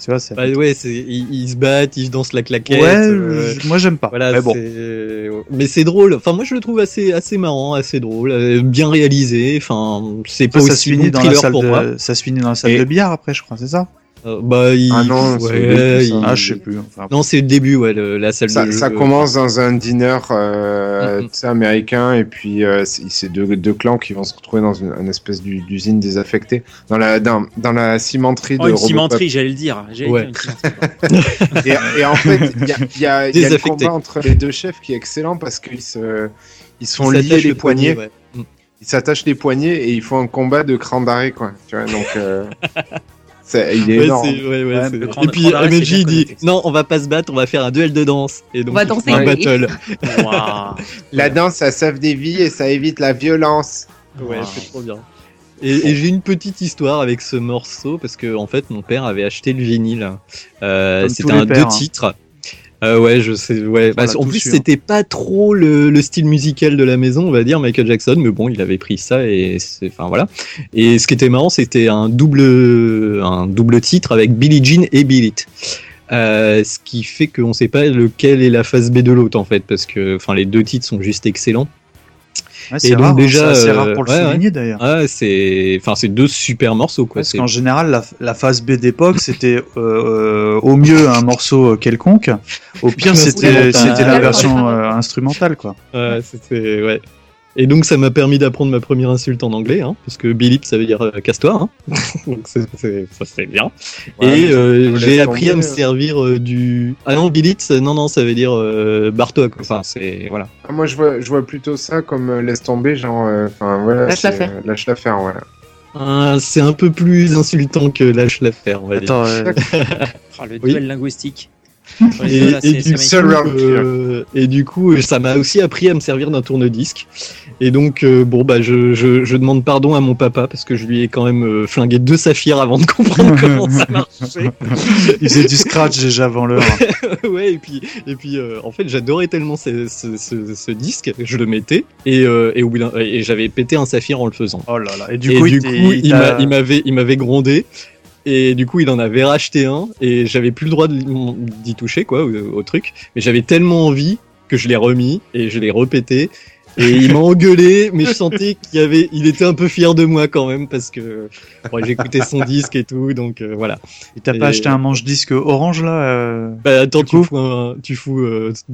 se battent, ils dansent la claquette. Ouais, moi j'aime pas. Voilà, mais bon. Mais c'est drôle. Enfin, moi je le trouve assez marrant, assez drôle, bien réalisé. Enfin, c'est pas aussi bon Thriller pour moi. Ça se finit dans la salle de billard après, je crois, c'est ça? non, je sais plus. Enfin, non, c'est le début, la salle de jeu. Ça commence dans un dîner américain, et puis c'est deux clans qui vont se retrouver dans une espèce d'usine désaffectée, dans la cimenterie de une cimenterie, j'allais le dire. Et en fait, il y a le combat entre les deux chefs qui est excellent parce qu'ils se sont liés les poignets. Ils s'attachent les poignets et ils font un combat de cran d'arrêt, quoi. Tu vois, donc. Il est énorme. Et puis MJ il dit non, on va pas se battre, on va faire un duel de danse. Et donc On va danser. un battle. Waouh. La danse, ça sauve des vies et ça évite la violence. Ouais, c'est trop bien. Et j'ai une petite histoire avec ce morceau parce que en fait mon père avait acheté le vinyle. C'était un 2 titres. Ouais, je sais. Ouais. Bah, en plus, c'était pas trop le style musical de la maison, on va dire, Michael Jackson, mais bon, il avait pris ça et enfin voilà. Et ce qui était marrant, c'était un double titre avec Billie Jean et Beat It. Ce qui fait qu'on sait pas lequel est la phase B de l'autre en fait, parce que enfin les 2 titres sont juste excellents. Ouais, c'est rare, déjà, c'est rare pour le souligner d'ailleurs. Ouais, c'est 2 super morceaux quoi. Parce qu'en général, la phase B d'époque, c'était au mieux un morceau quelconque, au pire c'était la version instrumentale quoi. Ouais, ouais. Et donc ça m'a permis d'apprendre ma première insulte en anglais, hein, parce que Billy ça veut dire casse-toi, hein. Donc ça c'est bien. Ouais, et j'ai appris à me servir du. Ah non, Billy, non ça veut dire barre-toi quoi. Enfin c'est voilà. Moi je vois plutôt ça comme laisse tomber, genre voilà. Lâche l'affaire, voilà. C'est un peu plus insultant que lâche l'affaire, on va dire. Le duel linguistique. Et du coup, ça m'a aussi appris à me servir d'un tourne-disque. Et donc, je demande pardon à mon papa parce que je lui ai quand même flingué 2 saphirs avant de comprendre comment ça marchait. Il faisait du scratch déjà avant l'heure. Ouais, et puis en fait, j'adorais tellement ce disque, je le mettais et j'avais pété un saphir en le faisant. Oh là là. Et du coup, il m'avait grondé. Et du coup, il en avait racheté un et j'avais plus le droit d'y toucher quoi au truc. Mais j'avais tellement envie que je l'ai remis et je l'ai repété. Et il m'a engueulé, mais je sentais il était un peu fier de moi quand même parce que j'écoutais son disque et tout, donc voilà. Et t'as pas acheté un manche-disque orange là Bah attends, tu fous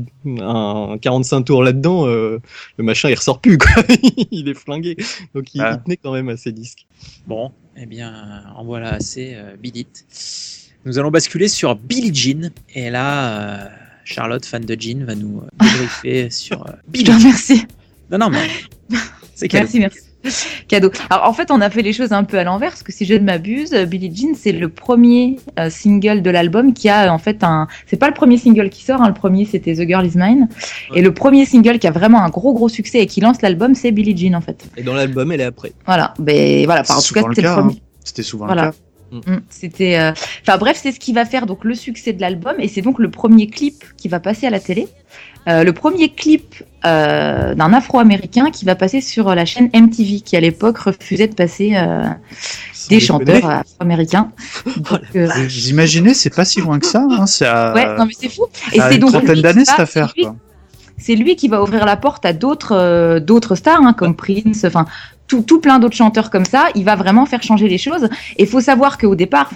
un 45 tours là-dedans, le machin il ressort plus quoi, il est flingué. Donc il tenait quand même à ses disques. Bon, eh bien, en voilà assez, Beat It. Nous allons basculer sur Billie Jean et là, Charlotte, fan de Jean, va nous débriefer sur Billie Jean. Merci. Non, mais c'est cadeau. Merci. Cadeau. Alors en fait, on a fait les choses un peu à l'envers, parce que si je ne m'abuse, Billie Jean, c'est le premier single de l'album qui a en fait c'est pas le premier single qui sort, hein, le premier c'était The Girl Is Mine, et le premier single qui a vraiment un gros succès et qui lance l'album, c'est Billie Jean en fait. Et dans l'album, elle est après. Voilà, en tout cas c'était le premier. C'était souvent le cas. C'était, bref, c'est ce qui va faire donc le succès de l'album et c'est donc le premier clip qui va passer à la télé. Le premier clip d'un Afro-Américain qui va passer sur la chaîne MTV qui à l'époque refusait de passer des chanteurs afro-américains. J'imaginais, c'est pas si loin que ça. Hein, ouais, non mais c'est fou. Et c'est donc une trentaine d'années cette affaire. C'est lui qui va ouvrir la porte à d'autres stars hein, comme Prince, enfin tout plein d'autres chanteurs comme ça. Il va vraiment faire changer les choses. Et il faut savoir qu'au départ,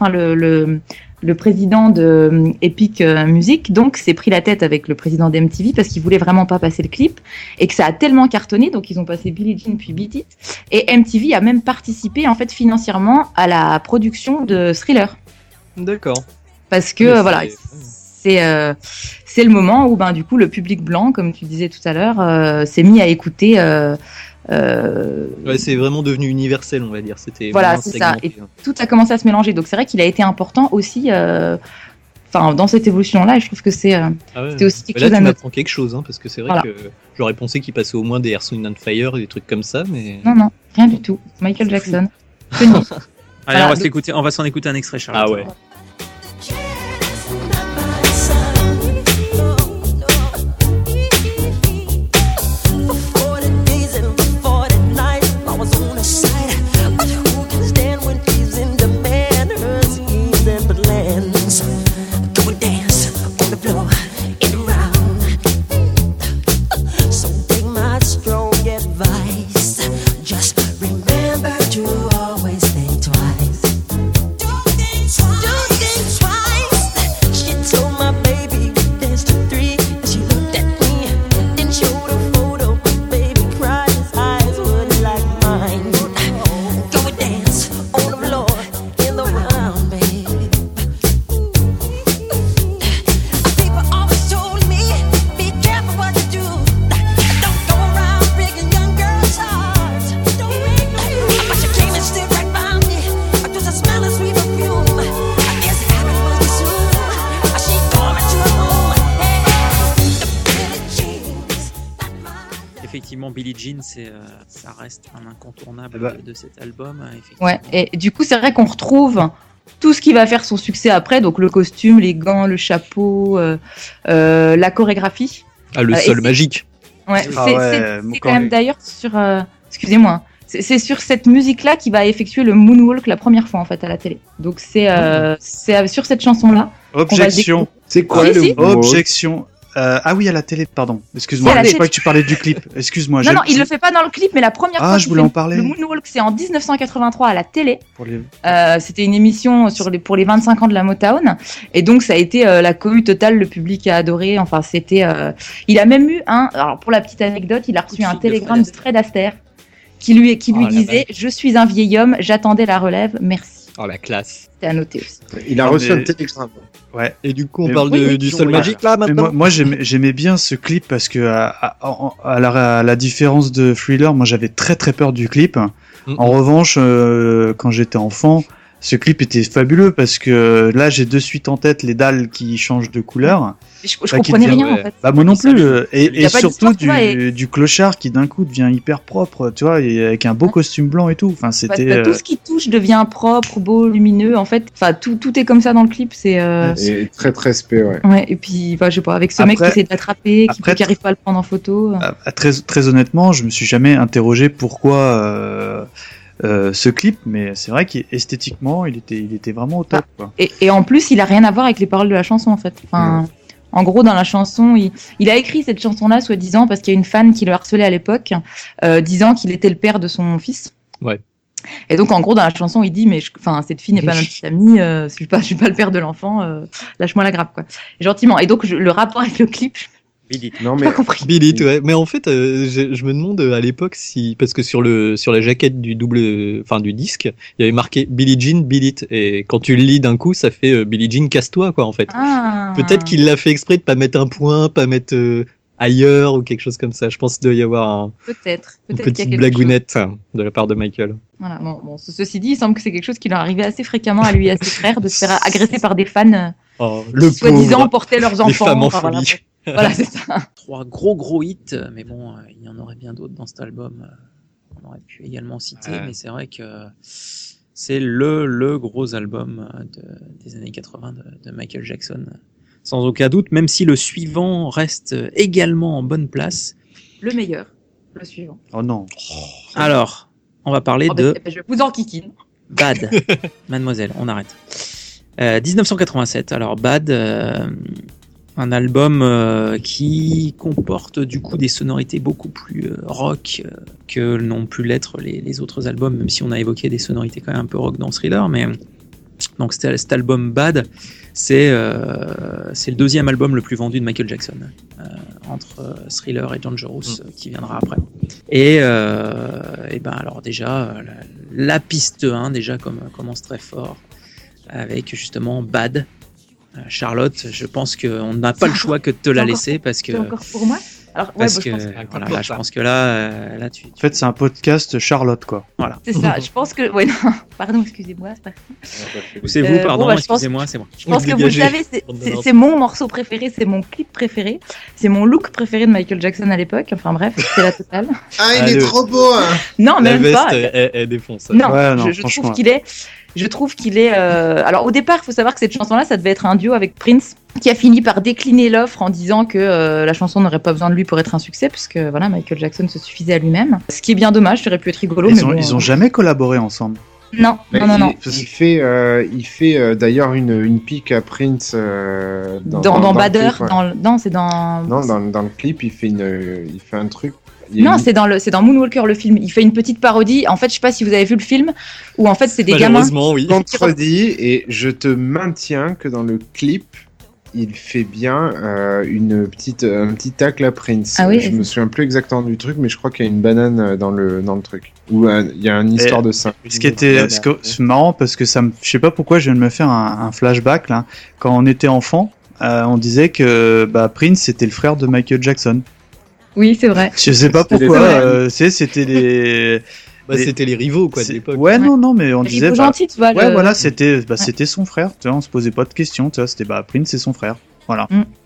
le président de Epic Music donc s'est pris la tête avec le président d'MTV parce qu'il voulait vraiment pas passer le clip et que ça a tellement cartonné, donc ils ont passé Billie Jean puis Beat It, et MTV a même participé en fait financièrement à la production de Thriller. D'accord. Parce que c'est le moment où du coup le public blanc, comme tu disais tout à l'heure, s'est mis à écouter. Ouais, c'est vraiment devenu universel, on va dire. C'était voilà, c'est ça. Et tout a commencé à se mélanger. Donc c'est vrai qu'il a été important aussi. Dans cette évolution-là, et je trouve que c'était aussi quelque chose à noter. Là, tu m'apprends quelque chose, hein, parce que c'est vrai que j'aurais pensé qu'il passait au moins des Earth, Wind & Fire, des trucs comme ça, mais non, rien du tout. Michael Jackson. Allez, on va s'en écouter un extrait, Charles. Ah ouais. Just remember to always think twice. Do things twice. Billie Jean, ça reste un incontournable de cet album. Effectivement. Ouais, et du coup, c'est vrai qu'on retrouve tout ce qui va faire son succès après, donc le costume, les gants, le chapeau, la chorégraphie. Ah, le sol magique. Ouais, c'est quand même d'ailleurs sur... excusez-moi, c'est sur cette musique-là qu'il va effectuer le moonwalk la première fois en fait à la télé. Donc c'est sur cette chanson-là. Objection. C'est quoi le Objection. Ah oui, à la télé, pardon. Excuse-moi, je crois que tu parlais du clip. Excuse-moi. Non, il le fait pas dans le clip, mais la première fois. Ah, je voulais en parler. Le moonwalk, c'est en 1983 à la télé. C'était une émission pour les 25 ans de la Motown, et donc ça a été la cohue totale. Le public a adoré. Enfin, c'était. Il a même eu alors pour la petite anecdote, il a reçu un télégramme de Fred Astaire qui lui disait: je suis un vieil homme, j'attendais la relève, merci. Oh, la classe. C'est à noter aussi. Il a reçu un télégramme. Ouais. Et du coup, on parle du sol magique là maintenant. Moi j'aimais bien ce clip parce que à la différence de Thriller, moi j'avais très très peur du clip. En revanche, quand j'étais enfant, ce clip était fabuleux parce que là j'ai de suite en tête les dalles qui changent de couleur. Je comprenais rien en fait. Bah moi non plus. Et surtout du clochard qui d'un coup devient hyper propre, tu vois, et avec un beau costume blanc et tout. Enfin c'était. Tout ce qui touche devient propre, beau, lumineux. En fait, enfin tout est comme ça dans le clip. C'est. Et très très spé, ouais. Ouais. Et puis, je sais pas, avec ce mec qui essaie de l'attraper, qui arrive pas à le prendre en photo. Très honnêtement, je me suis jamais interrogé pourquoi. Ce clip, mais c'est vrai qu'esthétiquement, il était vraiment au top. Quoi. Et en plus, il a rien à voir avec les paroles de la chanson, en fait. Enfin, en gros, dans la chanson, il a écrit cette chanson-là, soi-disant, parce qu'il y a une fan qui le harcelait à l'époque, disant qu'il était le père de son fils. Ouais. Et donc, en gros, dans la chanson, il dit, mais cette fille n'est pas notre petite amie, je suis pas le père de l'enfant, lâche-moi la grappe, quoi. Et gentiment. Et donc, le rapport avec le clip. Billit. Non, mais... Pas compris. Billit, ouais. Mais en fait, je me demande à l'époque parce que sur la jaquette du disque, il y avait marqué Billie Jean, Billit. Et quand tu le lis d'un coup, ça fait Billie Jean, casse-toi, quoi, en fait. Ah. Peut-être qu'il l'a fait exprès de pas mettre un point, pas mettre ailleurs ou quelque chose comme ça. Je pense qu'il doit y avoir une petite blagounette de la part de Michael. Voilà. Bon, ceci dit, il semble que c'est quelque chose qui leur arrivait assez fréquemment à lui et à ses frères de se faire agresser par des fans qui, soi-disant, portaient leurs enfants. Les femmes en folie. Voilà, c'est ça. 3 gros hits, mais bon, il y en aurait bien d'autres dans cet album. On aurait pu également citer, mais c'est vrai que c'est le gros album des années 80 de Michael Jackson. Sans aucun doute, même si le suivant reste également en bonne place. Le meilleur, le suivant. Oh non. Alors, on va parler de... Je vous en kikine. Bad. Mademoiselle, on arrête. 1987, alors Bad... un album qui comporte du coup des sonorités beaucoup plus rock que n'ont pu l'être les autres albums, même si on a évoqué des sonorités quand même un peu rock dans Thriller. Mais donc cet album Bad, c'est le deuxième album le plus vendu de Michael Jackson, entre Thriller et Dangerous qui viendra après. Et ben alors déjà la piste 1 déjà commence très fort avec justement Bad. Charlotte, je pense qu'on n'a pas le choix que de te la laisser parce que. C'est encore pour moi. Alors, je pense que là, tu. En fait, c'est un podcast Charlotte, quoi. Voilà. C'est ça. Je pense que. Ouais, non. Pardon, excusez-moi, c'est parti. C'est vous, pardon, excusez-moi, c'est moi. Je pense que vous le savez, c'est mon morceau préféré, c'est mon clip préféré, c'est mon look préféré de Michael Jackson à l'époque. Enfin bref, c'est la totale. Ah, il est trop beau. Hein. Non, la même veste, pas. Elle défonce. Non, je trouve qu'il est. Alors au départ, il faut savoir que cette chanson-là, ça devait être un duo avec Prince, qui a fini par décliner l'offre en disant que la chanson n'aurait pas besoin de lui pour être un succès, puisque voilà, Michael Jackson se suffisait à lui-même. Ce qui est bien dommage, ça aurait pu être rigolo. Ils ont jamais collaboré ensemble. Non. Il fait d'ailleurs une pique à Prince dans Badder. Dans le clip, il fait un truc. Non, c'est dans Moonwalker le film. Il fait une petite parodie. En fait, je sais pas si vous avez vu le film où en fait c'est des gamins. Malheureusement, oui. Contredit, et je te maintiens que dans le clip, il fait bien un petit tacle à Prince. Ah oui, je me souviens plus exactement du truc, mais je crois qu'il y a une banane dans le truc. Ou il y a une histoire de ça. C'est marrant parce que je sais pas pourquoi je viens de me faire un flashback là. Quand on était enfant, on disait que Prince c'était le frère de Michael Jackson. Oui, c'est vrai. Je sais pas pourquoi. C'était les. C'était les rivaux quoi de l'époque. Ouais, non, mais on disait. Gentil, tu vois. Ouais, voilà, c'était son frère. Tu vois, on se posait pas de questions. Tu vois, c'était Prince, c'est son frère. Voilà.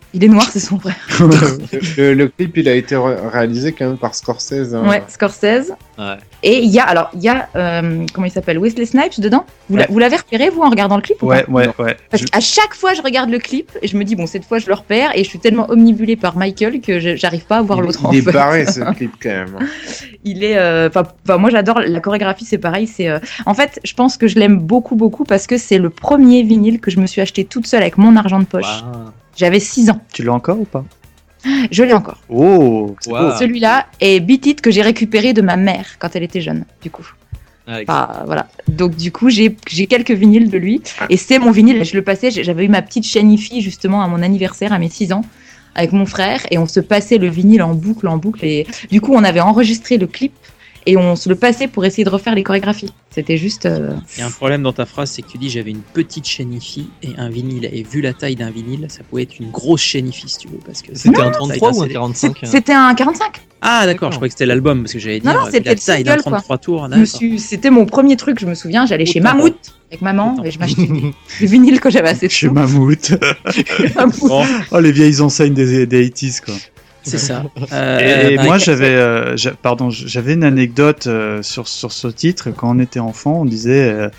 Il est noir, c'est son frère. Le clip, il a été réalisé quand même par Scorsese. Hein. Ouais, Scorsese. Ouais. Et il y a comment il s'appelle, Wesley Snipes dedans. Vous l'avez repéré, vous, en regardant le clip ou pas? Ouais. Parce qu'à chaque fois, je regarde le clip et je me dis, bon, cette fois, je le repère et je suis tellement omnibulée par Michael que j'arrive pas à voir l'autre en fait. Il est barré, ce clip, quand même. Il est, moi, j'adore la chorégraphie, c'est pareil. En fait, je pense que je l'aime beaucoup, beaucoup parce que c'est le premier vinyle que je me suis acheté toute seule avec mon argent de poche. Wow. J'avais 6 ans. Tu l'as encore ou pas? Je l'ai encore. Oh, Wow. Celui-là est Beat It que j'ai récupéré de ma mère quand elle était jeune, du coup. Ah, Voilà. Donc du coup, j'ai quelques vinyles de lui et c'est mon vinyle. Je le passais. J'avais eu ma petite chaîne hi-fi justement à mon anniversaire à mes 6 ans avec mon frère et on se passait le vinyle en boucle et du coup on avait enregistré le clip et on se le passait pour essayer de refaire les chorégraphies. C'était juste. Il y a un problème dans ta phrase, c'est que tu dis j'avais une petite chaîne hi-fi et un vinyle. Et vu la taille d'un vinyle, ça pouvait être une grosse chaîne hi-fi si tu veux. Parce que C'était un 33 ou un 45 C'était un 45. Ah d'accord, je croyais que c'était l'album parce que j'avais dit Non, c'était la le taille d'un single, 33 tours. C'était mon premier truc, je me souviens. J'allais chez Autant. Mammouth avec maman et je m'achetais des vinyles quand j'avais assez de chez sous. Mammouth. Bon, Oh, les vieilles enseignes des 80s, quoi. c'est ça. Et moi, Michael, j'avais une anecdote sur ce titre. Quand on était enfant, on disait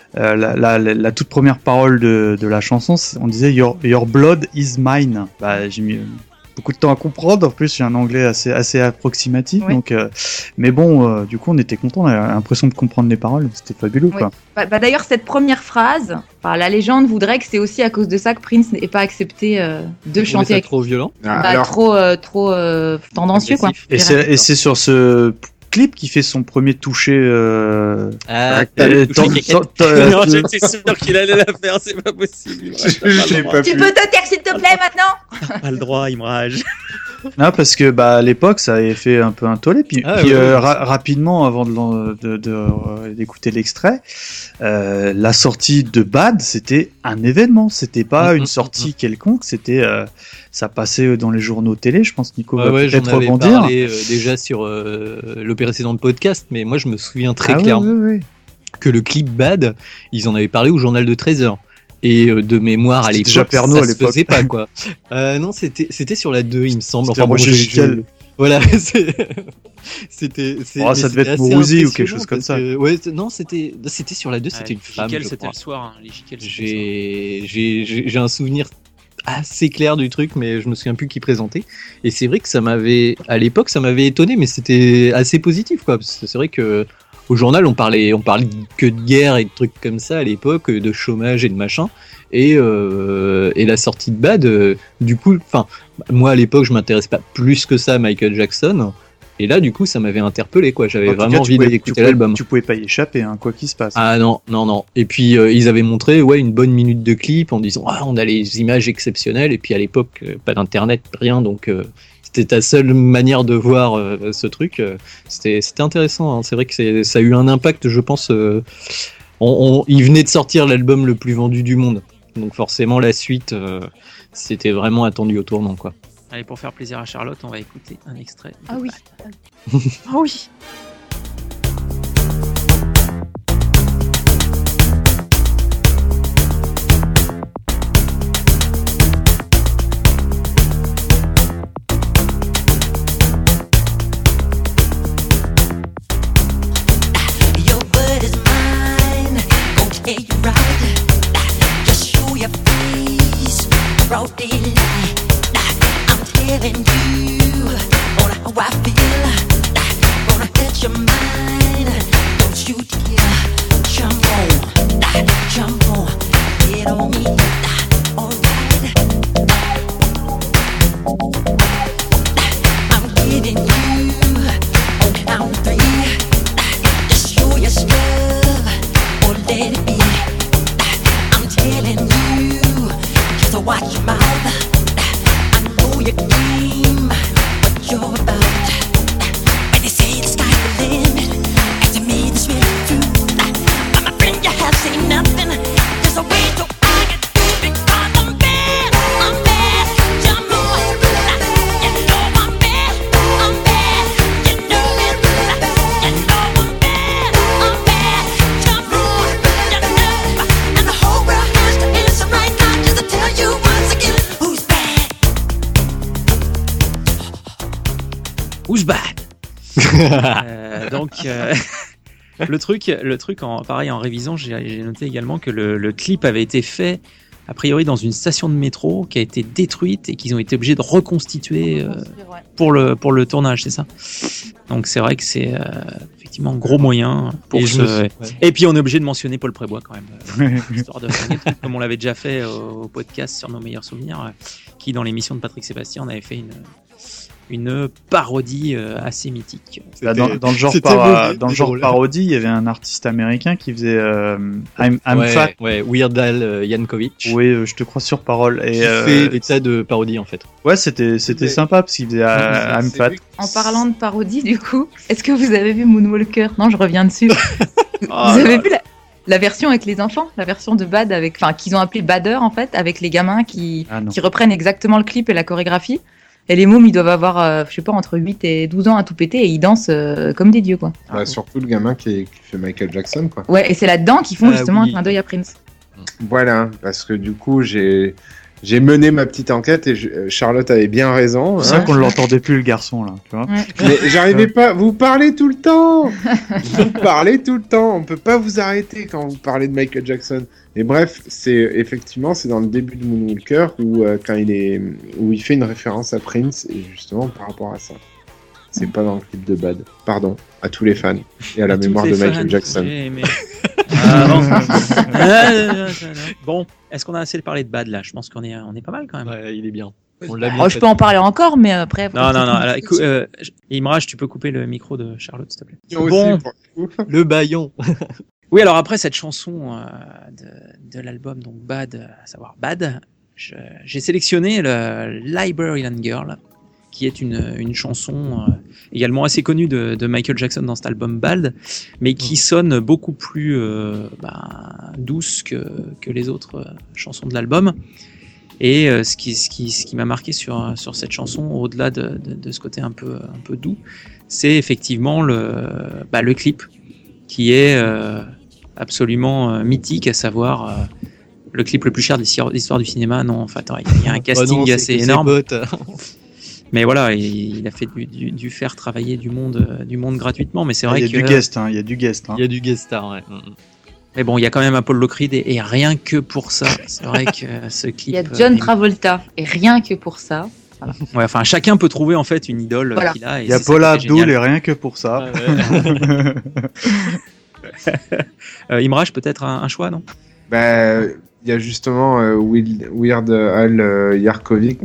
la toute première parole de la chanson, on disait Your blood is mine. Bah, j'ai mis beaucoup de temps à comprendre. En plus, j'ai un anglais assez approximatif. Oui. Donc, mais bon, du coup, on était content. On avait l'impression de comprendre les paroles. C'était fabuleux, Oui. quoi. D'ailleurs, cette première phrase, la légende voudrait que c'est aussi à cause de ça que Prince n'ait pas accepté de chanter avec. trop violent. Alors, trop tendancieux, quoi. Agressif. Et c'est sur ce clip qui fait son premier toucher. Ah, non, j'étais sûr qu'il allait la faire, c'est pas possible. J'ai pas Tu pu. peux te taire, s'il te plaît, maintenant? Pas le droit, il me rage. Non, parce que à l'époque, ça avait fait un peu un tollé. Puis, rapidement, avant d'écouter l'extrait, la sortie de Bad, c'était un événement. C'était pas une sortie quelconque. C'était, ça passait dans les journaux télé. Je pense Nico va peut-être j'en avais rebondir. parlé déjà sur le précédent podcast, mais moi je me souviens très Ah clairement ouais. que le clip Bad, ils en avaient parlé au journal de 13h. Et de mémoire à C'était l'époque, déjà Pernod ça à se l'époque. faisait pas, quoi. Non, c'était sur la 2, il me semble. C'était Roger Giquel. Voilà, c'était. Oh, ça devait être Mourouzi ou quelque chose comme ça. Ouais, non, c'était sur la 2, c'était une femme. Giquel, je c'était crois. le soir. Hein. Les Giquel, c'était le soir. J'ai un souvenir assez clair du truc, mais je me souviens plus qui présentait. Et c'est vrai que à l'époque, ça m'avait étonné, mais c'était assez positif, quoi. Parce que c'est vrai que au journal, on parlait que de guerre et de trucs comme ça à l'époque, de chômage et de machin. Et la sortie de Bad, du coup, enfin, moi à l'époque, je m'intéressais pas plus que ça à Michael Jackson. Et là, du coup, ça m'avait interpellé, quoi. J'avais vraiment envie d'écouter l'album. Tu pouvais pas y échapper, hein, quoi qu'il se passe. Ah non. Et puis ils avaient montré une bonne minute de clip en disant on a les images exceptionnelles. Et puis à l'époque, pas d'internet, rien, donc c'était ta seule manière de voir ce truc. C'était intéressant. Hein. C'est vrai que ça a eu un impact, je pense. Il venait de sortir l'album le plus vendu du monde, donc forcément la suite, c'était vraiment attendu au tournant, quoi. Allez, pour faire plaisir à Charlotte, on va écouter un extrait. Ah oui. Ah oui. Your word is mine, gon' tell you right. Just show your face, broad daylight. I'm telling you on how I feel. Gonna hit your mind, don't you dare jump on, get on me, alright. I'm getting you on count 3. Just show your stuff or let it be. I'm telling you, just watch your mouth. I know your game, what you're about. When they say the sky's the limit, Le truc pareil, en révisant, j'ai noté également que le clip avait été fait a priori dans une station de métro qui a été détruite et qu'ils ont été obligés de reconstituer pour le tournage, c'est ça. Donc c'est vrai que c'est effectivement gros moyen pour Et puis on est obligé de mentionner Paul Prébois quand même, histoire de comme on l'avait déjà fait au podcast sur nos meilleurs souvenirs, qui dans l'émission de Patrick Sébastien on avait fait une parodie assez mythique. Dans le genre parodie, il y avait un artiste américain qui faisait I'm Fat. Ouais, Weird Al Yankovic. Oui, je te crois sur parole. Et qui fait des tas de parodies en fait. Ouais, c'était sympa parce qu'il faisait I'm Fat. En parlant de parodie, du coup, est-ce que vous avez vu Moonwalker ? Non, je reviens dessus. Vous avez vu la version avec les enfants, la version de Bad qu'ils ont appelé Badder en fait, avec les gamins qui reprennent exactement le clip et la chorégraphie. Et les mômes, ils doivent avoir, je sais pas, entre 8 et 12 ans à tout péter et ils dansent comme des dieux, quoi. Ouais, surtout le gamin qui fait Michael Jackson, quoi. Ouais, et c'est là-dedans qu'ils font justement un clin d'œil à Prince. Voilà, parce que du coup, j'ai mené ma petite enquête et Charlotte avait bien raison. C'est ça qu'on ne l'entendait plus, le garçon, là, tu vois. Ouais. Mais j'arrivais pas. Vous parlez tout le temps. Vous parlez tout le temps. On peut pas vous arrêter quand vous parlez de Michael Jackson. Et bref, c'est dans le début de Moonwalker où il fait une référence à Prince et justement par rapport à ça. C'est pas dans le clip de Bad. Pardon à tous les fans et à la mémoire de Michael Jackson. Bon, est-ce qu'on a assez parlé de Bad là ? Je pense qu'on est pas mal quand même. Ouais, il est bien. Je peux en parler encore, mais après. Non. Alors, écoute, Imraj, tu peux couper le micro de Charlotte, s'il te plaît. Bon, le baillon. Oui, alors après cette chanson de l'album donc Bad, à savoir Bad, j'ai sélectionné le Librarian Girl, qui est une chanson également assez connue de Michael Jackson dans cet album Bad, mais qui sonne beaucoup plus douce que les autres chansons de l'album. Et ce qui m'a marqué sur cette chanson, au-delà de ce côté un peu doux, c'est effectivement le clip qui est absolument mythique, à savoir le clip le plus cher de l'histoire du cinéma. Non, enfin, il y a un casting assez énorme. Mais voilà, il a fait du faire travailler du monde gratuitement. Mais c'est vrai qu'il y a du guest, il y a du guest. Il y a du guest star, ouais. Mais bon, il y a quand même un Paul Lockreed et rien que pour ça, c'est vrai que ce clip. Il y a John Travolta et rien que pour ça. Voilà. Ouais, enfin, chacun peut trouver en fait une idole qu'il a. Il y a Paula Abdul et rien que pour ça. Imraj, peut-être un choix, non ? Il y a justement Weird Al Yankovic.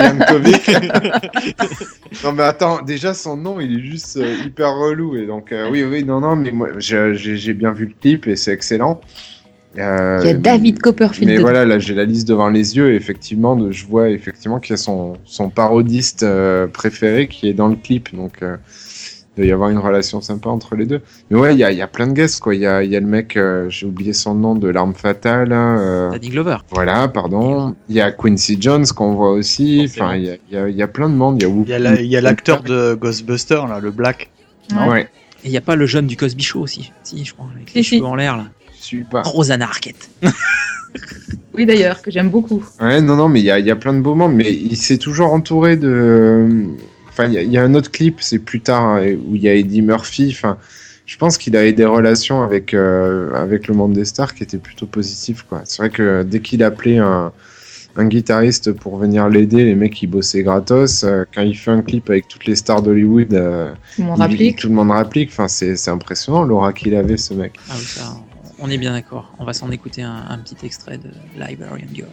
Non mais attends, déjà son nom il est juste hyper relou et donc non mais moi j'ai bien vu le clip et c'est excellent. Il y a David Copperfield. Mais voilà, là j'ai la liste devant les yeux et effectivement je vois effectivement qu'il y a son parodiste préféré qui est dans le clip, donc il doit y avoir une relation sympa entre les deux. Mais ouais, il y a plein de guests, quoi. Il y a le mec, j'ai oublié son nom, de L'Arme Fatale. Danny Glover. Voilà, pardon. Il y a Quincy Jones qu'on voit aussi. Enfin, il y a plein de monde. Il y a l'acteur de Ghostbusters, là, le Black. Ouais. Et il n'y a pas le jeune du Cosby Show aussi. Si, je crois, avec les cheveux en l'air, là. Je suis pas. Rosanna Arquette. Oui, d'ailleurs, que j'aime beaucoup. Ouais, non, mais il y a plein de beaux mondes. Mais il s'est toujours entouré de... Enfin, il y a un autre clip, c'est plus tard, où il y a Eddie Murphy. Enfin, je pense qu'il avait des relations avec le monde des stars qui étaient plutôt positifs, quoi. C'est vrai que dès qu'il appelait un guitariste pour venir l'aider, les mecs ils bossaient gratos. Quand il fait un clip avec toutes les stars d'Hollywood, tout le monde réplique. Enfin, c'est impressionnant l'aura qu'il avait, ce mec. Ah oui, ça, on est bien d'accord. On va s'en écouter un petit extrait de Librarian Girl.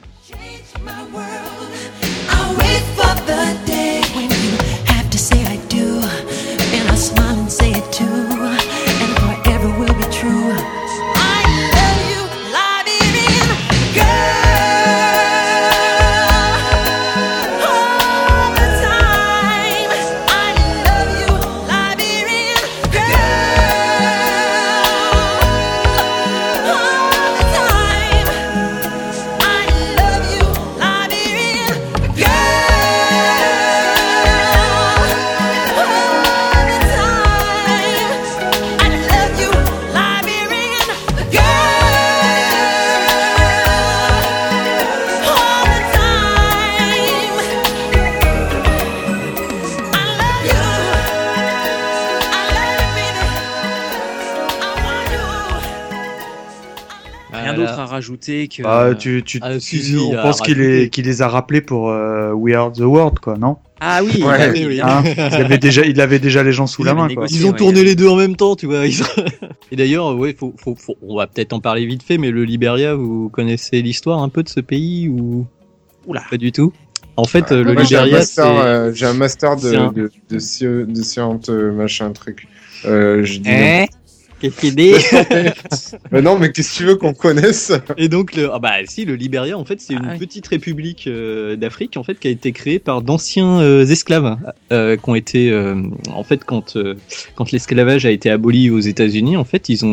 Say I do, and I smile and say it too, and forever will be true. I love you, Liberian girl, all the time. I love you, Liberian girl, all the time. I love you, Liberian girl. rien d'autre à rajouter que. On pense qu'il les a rappelés pour We Are the World, quoi, non? Ah oui, oui. Hein, il avait déjà les gens sous la main, quoi. Ils ont tourné les deux en même temps, tu vois. Et d'ailleurs, ouais, on va peut-être en parler vite fait, mais le Libéria, vous connaissez l'histoire un peu de ce pays ou pas du tout? En fait, le Libéria, j'ai un master de science machin truc. Je dis qu'est-ce qu'il dit? Mais non, mais qu'est-ce que tu veux qu'on connaisse? Et donc, le Libéria, en fait, c'est une petite république d'Afrique, en fait, qui a été créée par d'anciens esclaves, qui ont été, en fait, quand l'esclavage a été aboli aux États-Unis, en fait, ils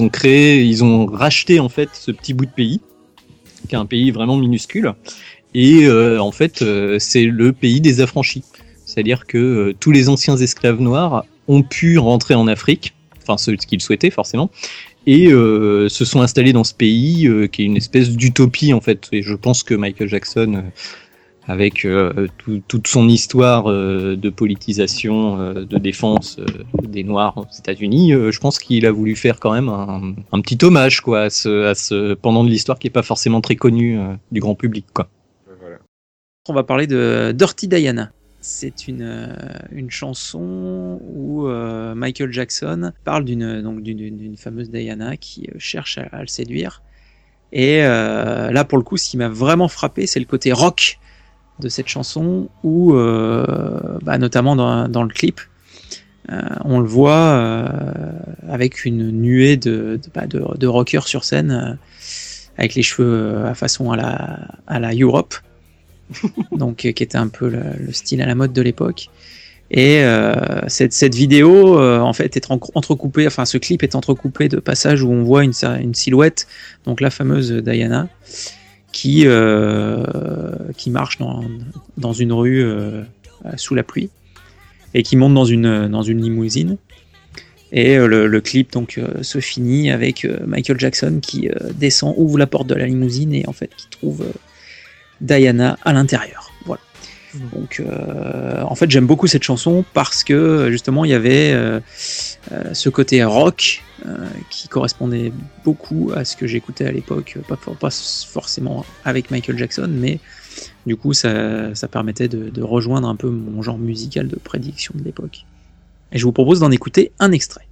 ont racheté, en fait, ce petit bout de pays, qui est un pays vraiment minuscule, et en fait, c'est le pays des affranchis. C'est-à-dire que tous les anciens esclaves noirs ont pu rentrer en Afrique, enfin ceux qui le souhaitaient forcément, et se sont installés dans ce pays qui est une espèce d'utopie en fait. Et je pense que Michael Jackson, avec toute son histoire de politisation, de défense des Noirs aux États-Unis, je pense qu'il a voulu faire quand même un petit hommage quoi, à ce pendant de l'histoire qui est pas forcément très connu du grand public quoi. Voilà. On va parler de Dirty Diana. C'est une chanson où Michael Jackson parle d'une fameuse Diana qui cherche à le séduire. Et là, pour le coup, ce qui m'a vraiment frappé, c'est le côté rock de cette chanson, où, notamment dans le clip, on le voit avec une nuée de rockers sur scène, avec les cheveux à façon à la Europe. Donc qui était un peu le style à la mode de l'époque, et cette vidéo en fait est entrecoupée, enfin ce clip est entrecoupé de passages où on voit une silhouette, donc la fameuse Diana qui marche dans une rue sous la pluie et qui monte dans une limousine, et le clip donc se finit avec Michael Jackson qui descend, ouvre la porte de la limousine et en fait qui trouve Diana à l'intérieur. Voilà. Donc en fait j'aime beaucoup cette chanson parce que justement il y avait ce côté rock qui correspondait beaucoup à ce que j'écoutais à l'époque, pas forcément avec Michael Jackson, mais du coup ça permettait de rejoindre un peu mon genre musical de prédilection de l'époque. Et je vous propose d'en écouter un extrait.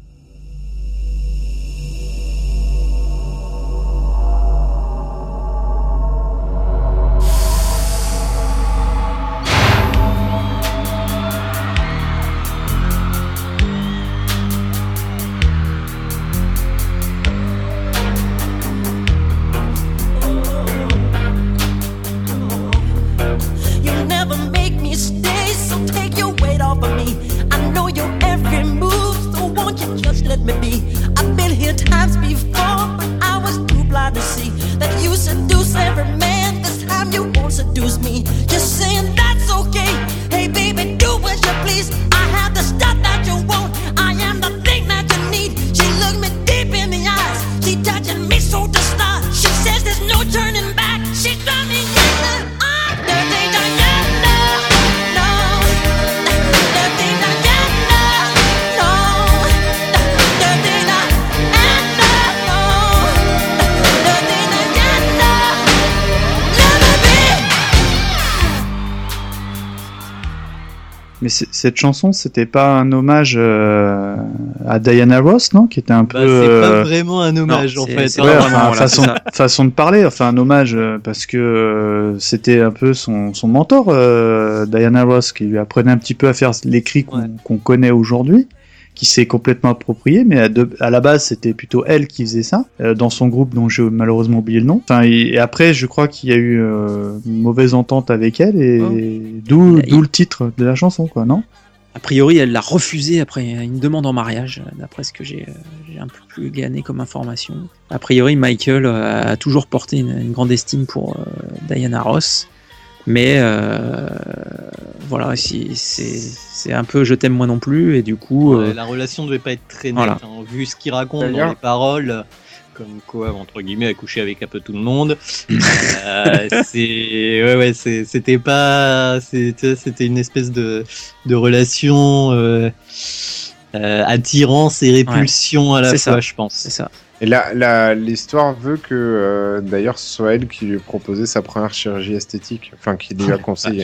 Mais cette chanson, c'était pas un hommage à Diana Ross, non? Qui était un peu. C'est pas vraiment un hommage en fait. C'est façon de parler, enfin un hommage parce que c'était un peu son mentor, Diana Ross, qui lui apprenait un petit peu à faire les cris qu'on connaît aujourd'hui, qui s'est complètement approprié, mais à la base c'était plutôt elle qui faisait ça dans son groupe dont j'ai malheureusement oublié le nom. Enfin, et après je crois qu'il y a eu une mauvaise entente avec elle, et d'où le titre de la chanson, quoi, non? A priori, elle l'a refusé après une demande en mariage, d'après ce que j'ai un peu plus glané comme information. A priori, Michael a toujours porté une grande estime pour Diana Ross, mais voilà, c'est un peu je t'aime moi non plus, et du coup la relation devait pas être très nette, hein, vu ce qu'il raconte dans les paroles, comme quoi entre guillemets a couché avec un peu tout le monde. C'était pas, c'était une espèce de relation attirance et répulsion à la fois, je pense. C'est ça. Et l'histoire veut que, d'ailleurs, ce soit elle qui lui ait proposé sa première chirurgie esthétique, enfin, qui lui a conseillé.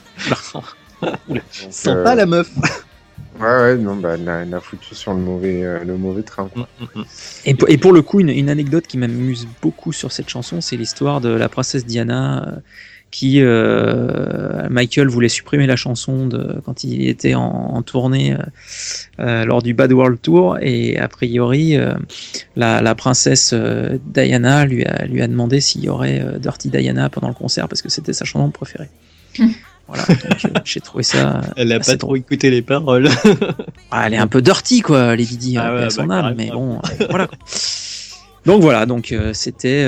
Sympa la meuf. Ouais, non, bah, elle a foutu sur le mauvais train. Et pour le coup, une anecdote qui m'amuse beaucoup sur cette chanson, c'est l'histoire de la princesse Diana qui Michael voulait supprimer la chanson quand il était en tournée lors du Bad World Tour, et a priori la princesse Diana lui a demandé s'il y aurait Dirty Diana pendant le concert parce que c'était sa chanson préférée. Voilà, donc j'ai trouvé ça. Elle a pas trop écouté les paroles. Elle est un peu dirty, quoi, Lady Di, son âme, mais bon, voilà. Quoi. Donc voilà, c'était,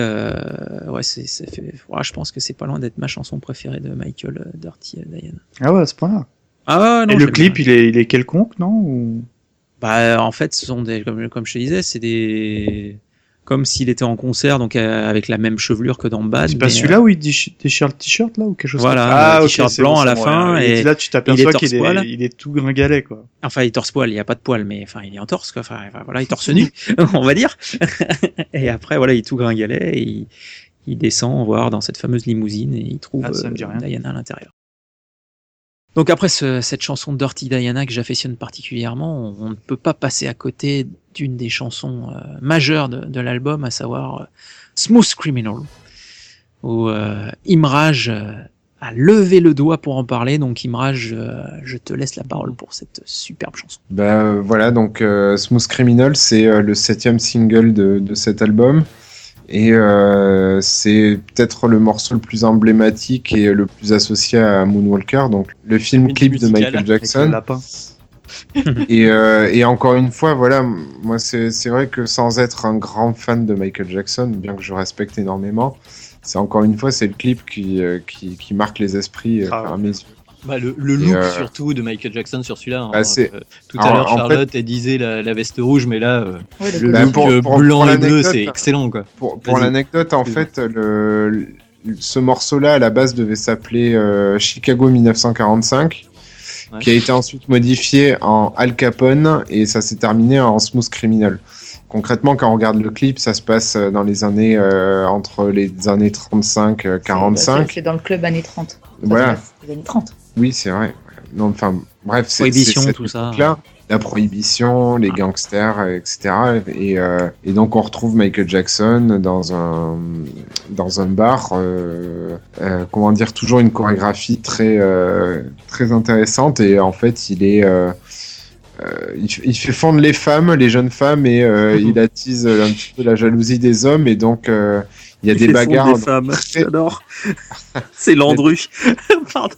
je pense que c'est pas loin d'être ma chanson préférée de Michael, Dirty Diana. Ah ouais, à ce point-là. Ah non. Et le clip, il est quelconque, non ou... Bah, en fait, ce sont des, comme je te disais, c'est des, comme s'il était en concert, donc avec la même chevelure que dans Bad. C'est pas celui-là où il déchire le t-shirt là ou quelque chose voilà, comme ça. le t-shirt blanc à la fin. Et là, tu t'aperçois qu'il est tout gringalet, quoi. Enfin, il est torse-poil, il n'y a pas de poil, mais enfin, il est en torse, quoi. Enfin, voilà, il est torse nu, on va dire. Et après, voilà, il est tout gringalet et il descend voir dans cette fameuse limousine et il trouve Diana à l'intérieur. Donc après cette chanson Dirty Diana que j'affectionne particulièrement, on ne peut pas passer à côté d'une des chansons majeures de l'album, à savoir Smooth Criminal, où Imraj a levé le doigt pour en parler. Donc Imraj, je te laisse la parole pour cette superbe chanson. Voilà, donc Smooth Criminal, c'est le 7e single de cet album. Et c'est peut-être le morceau le plus emblématique et le plus associé à Moonwalker, donc le film clip de Michael Jackson. Et encore une fois, voilà, moi c'est vrai que sans être un grand fan de Michael Jackson, bien que je respecte énormément, c'est encore une fois c'est le clip qui marque les esprits à mes yeux. Bah, le look surtout de Michael Jackson sur celui-là. Tout à l'heure, Charlotte, elle disait la veste rouge, mais là, le look blanc et bleu, c'est excellent, quoi. Pour l'anecdote, en fait, ce morceau-là, à la base, devait s'appeler Chicago 1945, qui a été ensuite modifié en Al Capone, et ça s'est terminé en Smooth Criminal. Concrètement, quand on regarde le clip, ça se passe dans les années entre les années 35-45. C'est dans le club années 30. Voilà. Les années 30. Oui, c'est vrai. Non, enfin, bref, c'est tout ça. Là, la prohibition, les gangsters, etc. Et donc on retrouve Michael Jackson dans un bar. Comment dire, toujours une chorégraphie très intéressante. Et en fait, il fait fondre les jeunes femmes, et il attise un petit peu la jalousie des hommes, et donc il y a des bagarres. Des femmes, j'adore. C'est Landru. Pardon.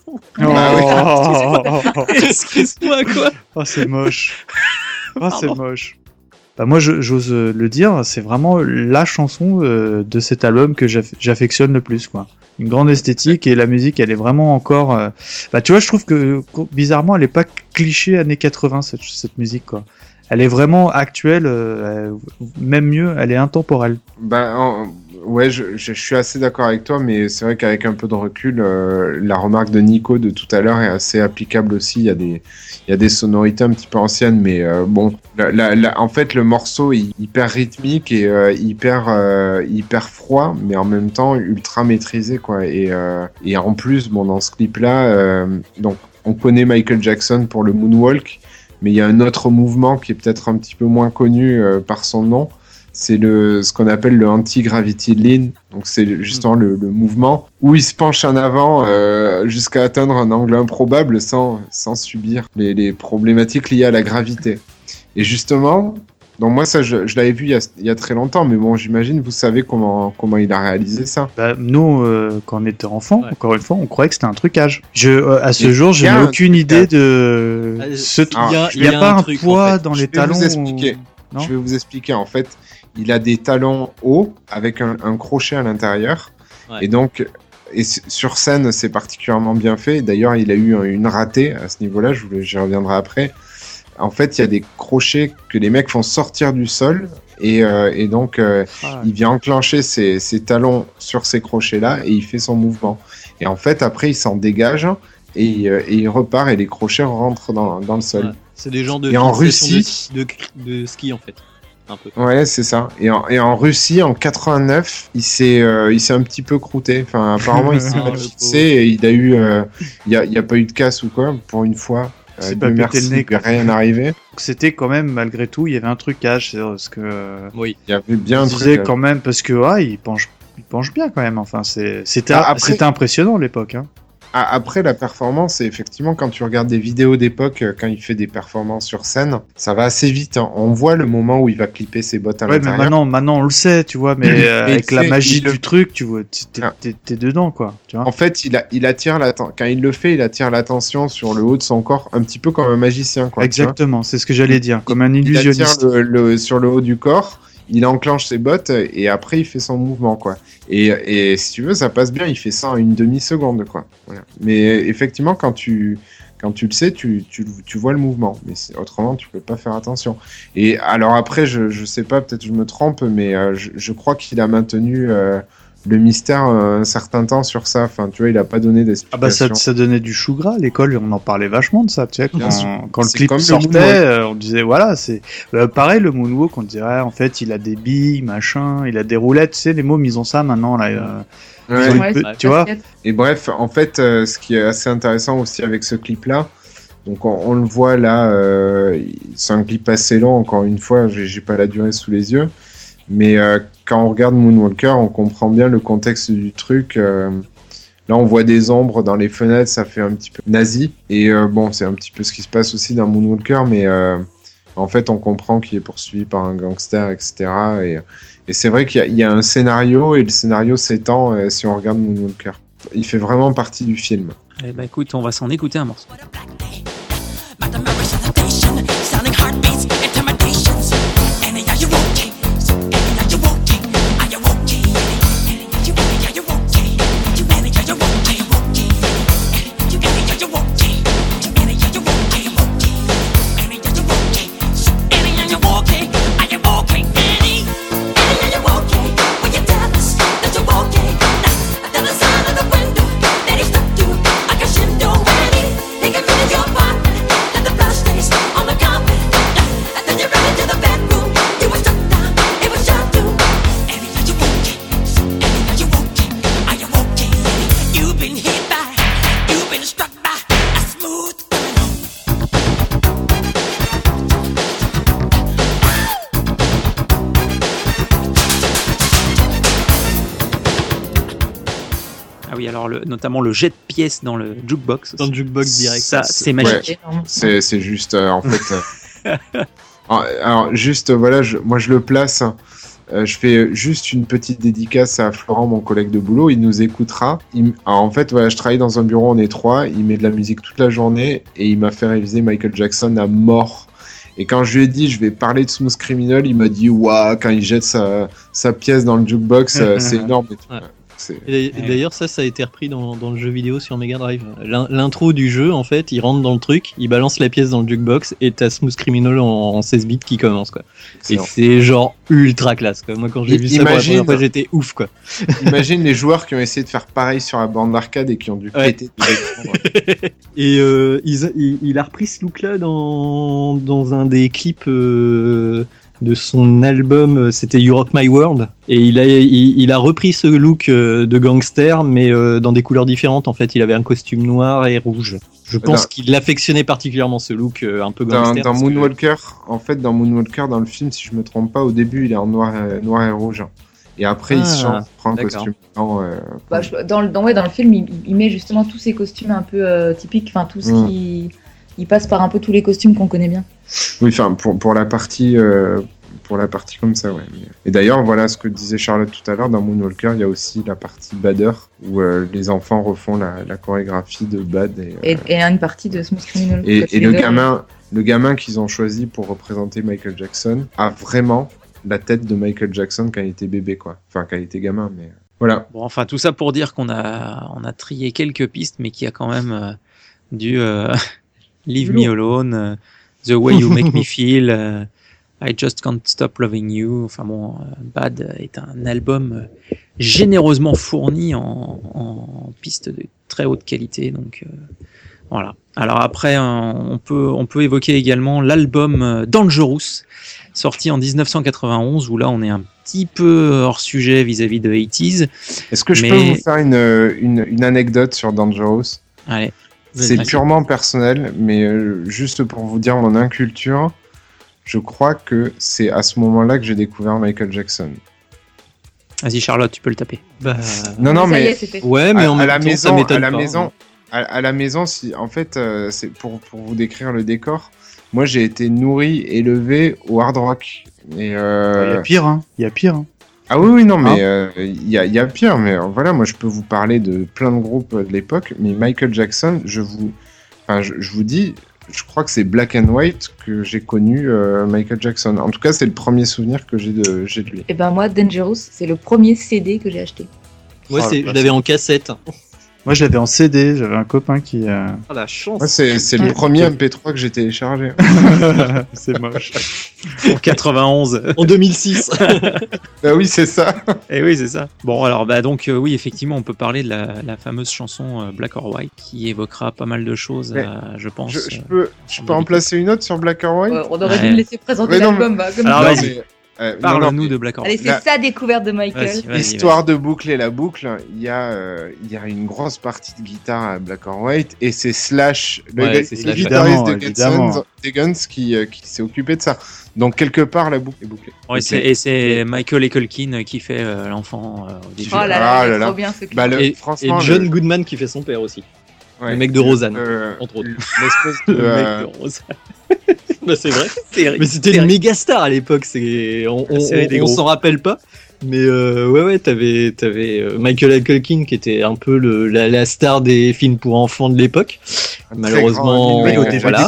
Excuse-moi, quoi. Oh, c'est moche. C'est moche. Bah, moi, j'ose le dire, c'est vraiment la chanson de cet album que j'affectionne le plus, quoi. Une grande esthétique, et la musique, elle est vraiment encore... Bah, tu vois, je trouve que, bizarrement, elle est pas cliché années 80, cette musique, quoi. Elle est vraiment actuelle, même mieux, elle est intemporelle. Ouais, je suis assez d'accord avec toi, mais c'est vrai qu'avec un peu de recul, la remarque de Nico de tout à l'heure est assez applicable aussi. Il y a des sonorités un petit peu anciennes, mais bon, en fait, le morceau est hyper rythmique et hyper froid, mais en même temps ultra maîtrisé, quoi. Et en plus, bon, dans ce clip-là, donc on connaît Michael Jackson pour le moonwalk, mais il y a un autre mouvement qui est peut-être un petit peu moins connu par son nom. C'est ce qu'on appelle le anti-gravity lean. Donc c'est justement le mouvement où il se penche en avant jusqu'à atteindre un angle improbable sans subir les problématiques liées à la gravité. Et justement, donc moi ça je l'avais vu il y a très longtemps, mais bon, j'imagine vous savez comment il a réalisé ça. Bah, nous quand on était enfant, encore une fois, on croyait que c'était un trucage. À ce jour, je n'ai aucune idée de il y a pas un poids en fait dans les talons. Je vais vous expliquer en fait. Il a des talons hauts avec un crochet à l'intérieur. Ouais. Et donc, sur scène, c'est particulièrement bien fait. D'ailleurs, il a eu une ratée à ce niveau-là. J'y reviendrai après. En fait, il y a des crochets que les mecs font sortir du sol. Et donc, il vient enclencher ses talons sur ces crochets-là et il fait son mouvement. Et en fait, après, il s'en dégage et il repart et les crochets rentrent dans le sol. Ouais. C'est des gens de Et en fixation Russie, de ski en fait. Un peu. ouais, c'est ça. Et en Russie, en 89, il s'est un petit peu croûté. Enfin, apparemment, il s'est Ah, mal le fixé et il a eu, il y a pas eu de casse ou quoi pour une fois. C'est Dieu pas pété merci, le nez, il lui est quoi. rien arrivé. Donc, c'était quand même, malgré tout, il y avait un trucage, c'est parce que Oui. Il y avait bien un je truc. disais quand même, parce que il penche bien quand même. Enfin, c'était Après- c'était impressionnant à l'époque. Hein. Après, la performance, c'est effectivement quand tu regardes des vidéos d'époque, quand il fait des performances sur scène, ça va assez vite. Hein. On voit le moment où il va clipper ses bottes à Ouais, mais l'intérieur. maintenant on le sait, tu vois, mais avec tu la sais, magie il le- du truc, tu vois, Ah. t'es dedans, quoi. Tu vois. En fait, il attire quand il le fait, il attire l'attention sur le haut de son corps, un petit peu comme un magicien, quoi. tu vois. Exactement, c'est ce que j'allais dire, comme un Il illusionniste. attire sur le haut du corps, il enclenche ses bottes et après il fait son mouvement, quoi. Et si tu veux, ça passe bien, il fait ça en une demi-seconde, quoi. Voilà. Mais effectivement, quand tu le sais, tu vois le mouvement. Mais autrement, tu peux pas faire attention. Et alors après, je sais pas, peut-être je me trompe, mais je crois qu'il a maintenu le mystère un certain temps sur ça. Enfin, tu vois, il a pas donné Ah bah d'explication. ça donnait du chou gras, à l'école, on en parlait vachement de ça, tu sais, Bien sûr. quand le C'est clip comme le sortait, moonwalk. on disait, voilà, c'est pareil, le moonwalk, on dirait, en fait, il a des billes, machin, il a des roulettes, tu sais, les mômes, ils ont ça maintenant, là, Ouais. ils ont Ouais, une c'est pe- tu vois, basket. Et bref, en fait, ce qui est assez intéressant aussi avec ce clip-là, donc on le voit là, c'est un clip assez long, encore une fois, j'ai pas la durée sous les yeux, mais quand on regarde Moonwalker, on comprend bien le contexte du truc. Là, on voit des ombres dans les fenêtres, ça fait un petit peu nazi, et bon, c'est un petit peu ce qui se passe aussi dans Moonwalker, mais en fait, on comprend qu'il est poursuivi par un gangster, etc. Et c'est vrai qu'il y a un scénario, et le scénario s'étend si on regarde Moonwalker. Il fait vraiment partie du film. Eh ben écoute, on va s'en écouter un morceau. What a black day. Mathematics hesitation, sounding heartbeats, intimidations. Annie, are you okay? Annie, are you okay? Are you okay? Annie, are you okay? Are you okay? You Annie, are you okay? Okay. You Annie, are you okay? You Annie, are you okay? Okay. Annie, are you okay? Annie, are you okay? Are you okay? Annie, are you okay? Will you tell us that you're okay? The other side of the window that he stuck to, I can shindo Annie. He can finish your part, let the blood stains on the carpet. And then you ran into the bedroom, you were struck down, it was your doom. Annie, are you okay? Annie, are you okay? Are you okay? You've been hit by, you've been struck by a smooth criminal. Ah oui, alors notamment le jet de pièces dans le jukebox. Dans le jukebox direct. Ça, c'est magique. Énorme. C'est juste, en fait... alors, juste, voilà, moi je le place. Je fais juste une petite dédicace à Florent, mon collègue de boulot. Il nous écoutera. Alors, en fait, voilà, je travaille dans un bureau en étroit. Il met de la musique toute la journée et il m'a fait réviser Michael Jackson à mort. Et quand je lui ai dit, je vais parler de Smooth Criminal, il m'a dit, waouh, quand il jette sa pièce dans le jukebox, c'est énorme. Et tout. Ouais. C'est- Et d'ailleurs, ça a été repris dans le jeu vidéo sur Mega Drive. L'intro du jeu, en fait, il rentre dans le truc, il balance la pièce dans le jukebox et t'as Smooth Criminal en 16 bits qui commence, quoi. Et excellent. c'est genre ultra classe, quoi. Moi, quand j'ai vu ça pour la Imagine- première fois, j'étais ouf, quoi. Imagine les joueurs qui ont essayé de faire pareil sur la bande d'arcade et qui ont dû Ouais. péter tous les écrans. Et il a repris ce look-là dans un des clips de son album, c'était You Rock My World, et il a repris ce look de gangster, mais dans des couleurs différentes. En fait, il avait un costume noir et rouge. Je pense Dans- qu'il affectionnait particulièrement ce look un peu Dans, gangster. dans parce que- Moonwalker, en fait, dans Moonwalker, dans le film, si je me trompe pas, au début, il est en noir et rouge. Et après, il se change, il prend un d'accord. costume blanc. Bah, dans le film, il met justement tous ces costumes un peu typiques, enfin tout ce qui. Il passe par un peu tous les costumes qu'on connaît bien. Oui, enfin, pour la partie comme ça, ouais. Et d'ailleurs, voilà ce que disait Charlotte tout à l'heure, dans Moonwalker, il y a aussi la partie Badder, où les enfants refont la chorégraphie de Bad. Et une partie de Smooth Criminal. Et Parce que le les deux- gamin qu'ils ont choisi pour représenter Michael Jackson a vraiment la tête de Michael Jackson quand il était bébé, quoi. Enfin, quand il était gamin, mais voilà. Bon, enfin, tout ça pour dire qu'on a trié quelques pistes, mais qu'il y a quand même du Leave Me Alone, The Way You Make Me Feel, I Just Can't Stop Loving You. Enfin bon, Bad est un album généreusement fourni en pistes de très haute qualité. Donc Voilà. Alors après, on peut évoquer également l'album Dangerous, sorti en 1991, où là on est un petit peu hors sujet vis-à-vis de 80s. Est-ce que je peux vous faire une anecdote sur Dangerous ? Allez. C'est purement personnel, mais juste pour vous dire mon inculture, je crois que c'est à ce moment-là que j'ai découvert Michael Jackson. Vas-y Charlotte, tu peux le taper. Non, mais ouais, mais en même temps, ça m'étonne pas. À la maison, si en fait, c'est pour vous décrire le décor. Moi, j'ai été nourri, élevé au hard rock. Et il y a pire, hein. Il y a pire. Hein. Ah oui, non, mais il y a pire. Mais voilà, moi, je peux vous parler de plein de groupes de l'époque. Mais Michael Jackson, je vous dis, je crois que c'est Black and White que j'ai connu Michael Jackson. En tout cas, c'est le premier souvenir que j'ai de lui. Et ben moi, Dangerous, c'est le premier CD que j'ai acheté. Moi, je l'avais en cassette. Moi, je l'avais en CD, j'avais un copain qui... Oh la chance. Moi, c'est le premier MP3 que j'ai téléchargé. C'est moche. En 91. En 2006. Bah oui, c'est ça. Et oui, c'est ça. Bon, alors, donc, oui, effectivement, on peut parler de la fameuse chanson Black or White, qui évoquera pas mal de choses, je pense. Je peux en placer une autre sur Black or White ? On aurait dû me laisser présenter l'album. Alors, vas-y. Parle-nous de Black or White. Allez, c'est sa découverte de Michael. Vas-y. Histoire de boucler la boucle, il y a une grosse partie de guitare à Black or White et c'est Slash, le guitariste des Guns qui s'est occupé de ça. Donc quelque part la boucle est bouclée. Ouais, c'est Michael Culkin qui fait l'enfant au début. Oh là là, trop bien ce clip. Et John Goodman qui fait son père aussi. Ouais, le mec de Rosanne, entre autres. L'espèce de... Le mec de Rosanne. Bah c'est vrai. Mais c'était une méga star à l'époque. On s'en rappelle pas. Mais ouais, t'avais Michael Culkin qui était un peu la star des films pour enfants de l'époque. Malheureusement, voilà.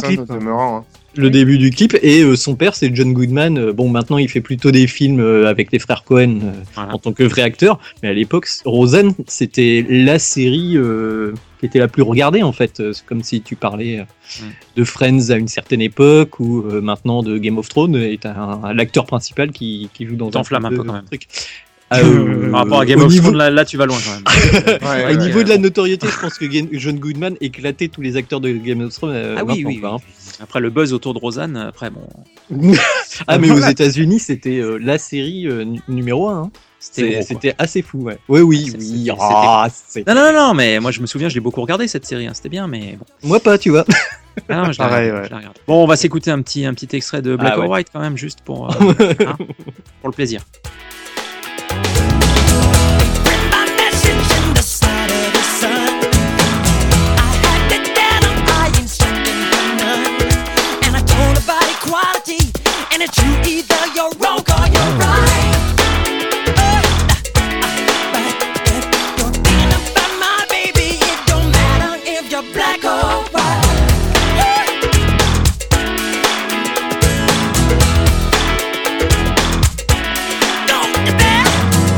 Le début du clip et son père c'est John Goodman. Bon, maintenant il fait plutôt des films avec les frères Coen en tant que vrai acteur, mais à l'époque Roseanne c'était la série qui était la plus regardée en fait. C'est comme si tu parlais de Friends à une certaine époque ou maintenant de Game of Thrones et t'as l'acteur principal qui joue dans T'enflammes un peu quand même. Truc. Par rapport à Game of Thrones, là tu vas loin quand même. Au niveau de la notoriété, je pense que John Goodman éclatait tous les acteurs de Game of Thrones. Oui. Hein. Après le buzz autour de Rosanne, après bon. Mais aux États-Unis, c'était la série numéro 1. Hein. C'était assez fou, ouais. Oui. Non, mais moi je me souviens, je l'ai beaucoup regardé cette série, hein. C'était bien, mais bon. Moi pas, tu vois. Ah non, je la regarde. Bon, on va s'écouter un petit extrait de Black or White quand même, juste pour le plaisir. And it's you, either you're wrong or you're right. But if you're thinking about my baby, it don't matter if you're black or white. Don't you dare.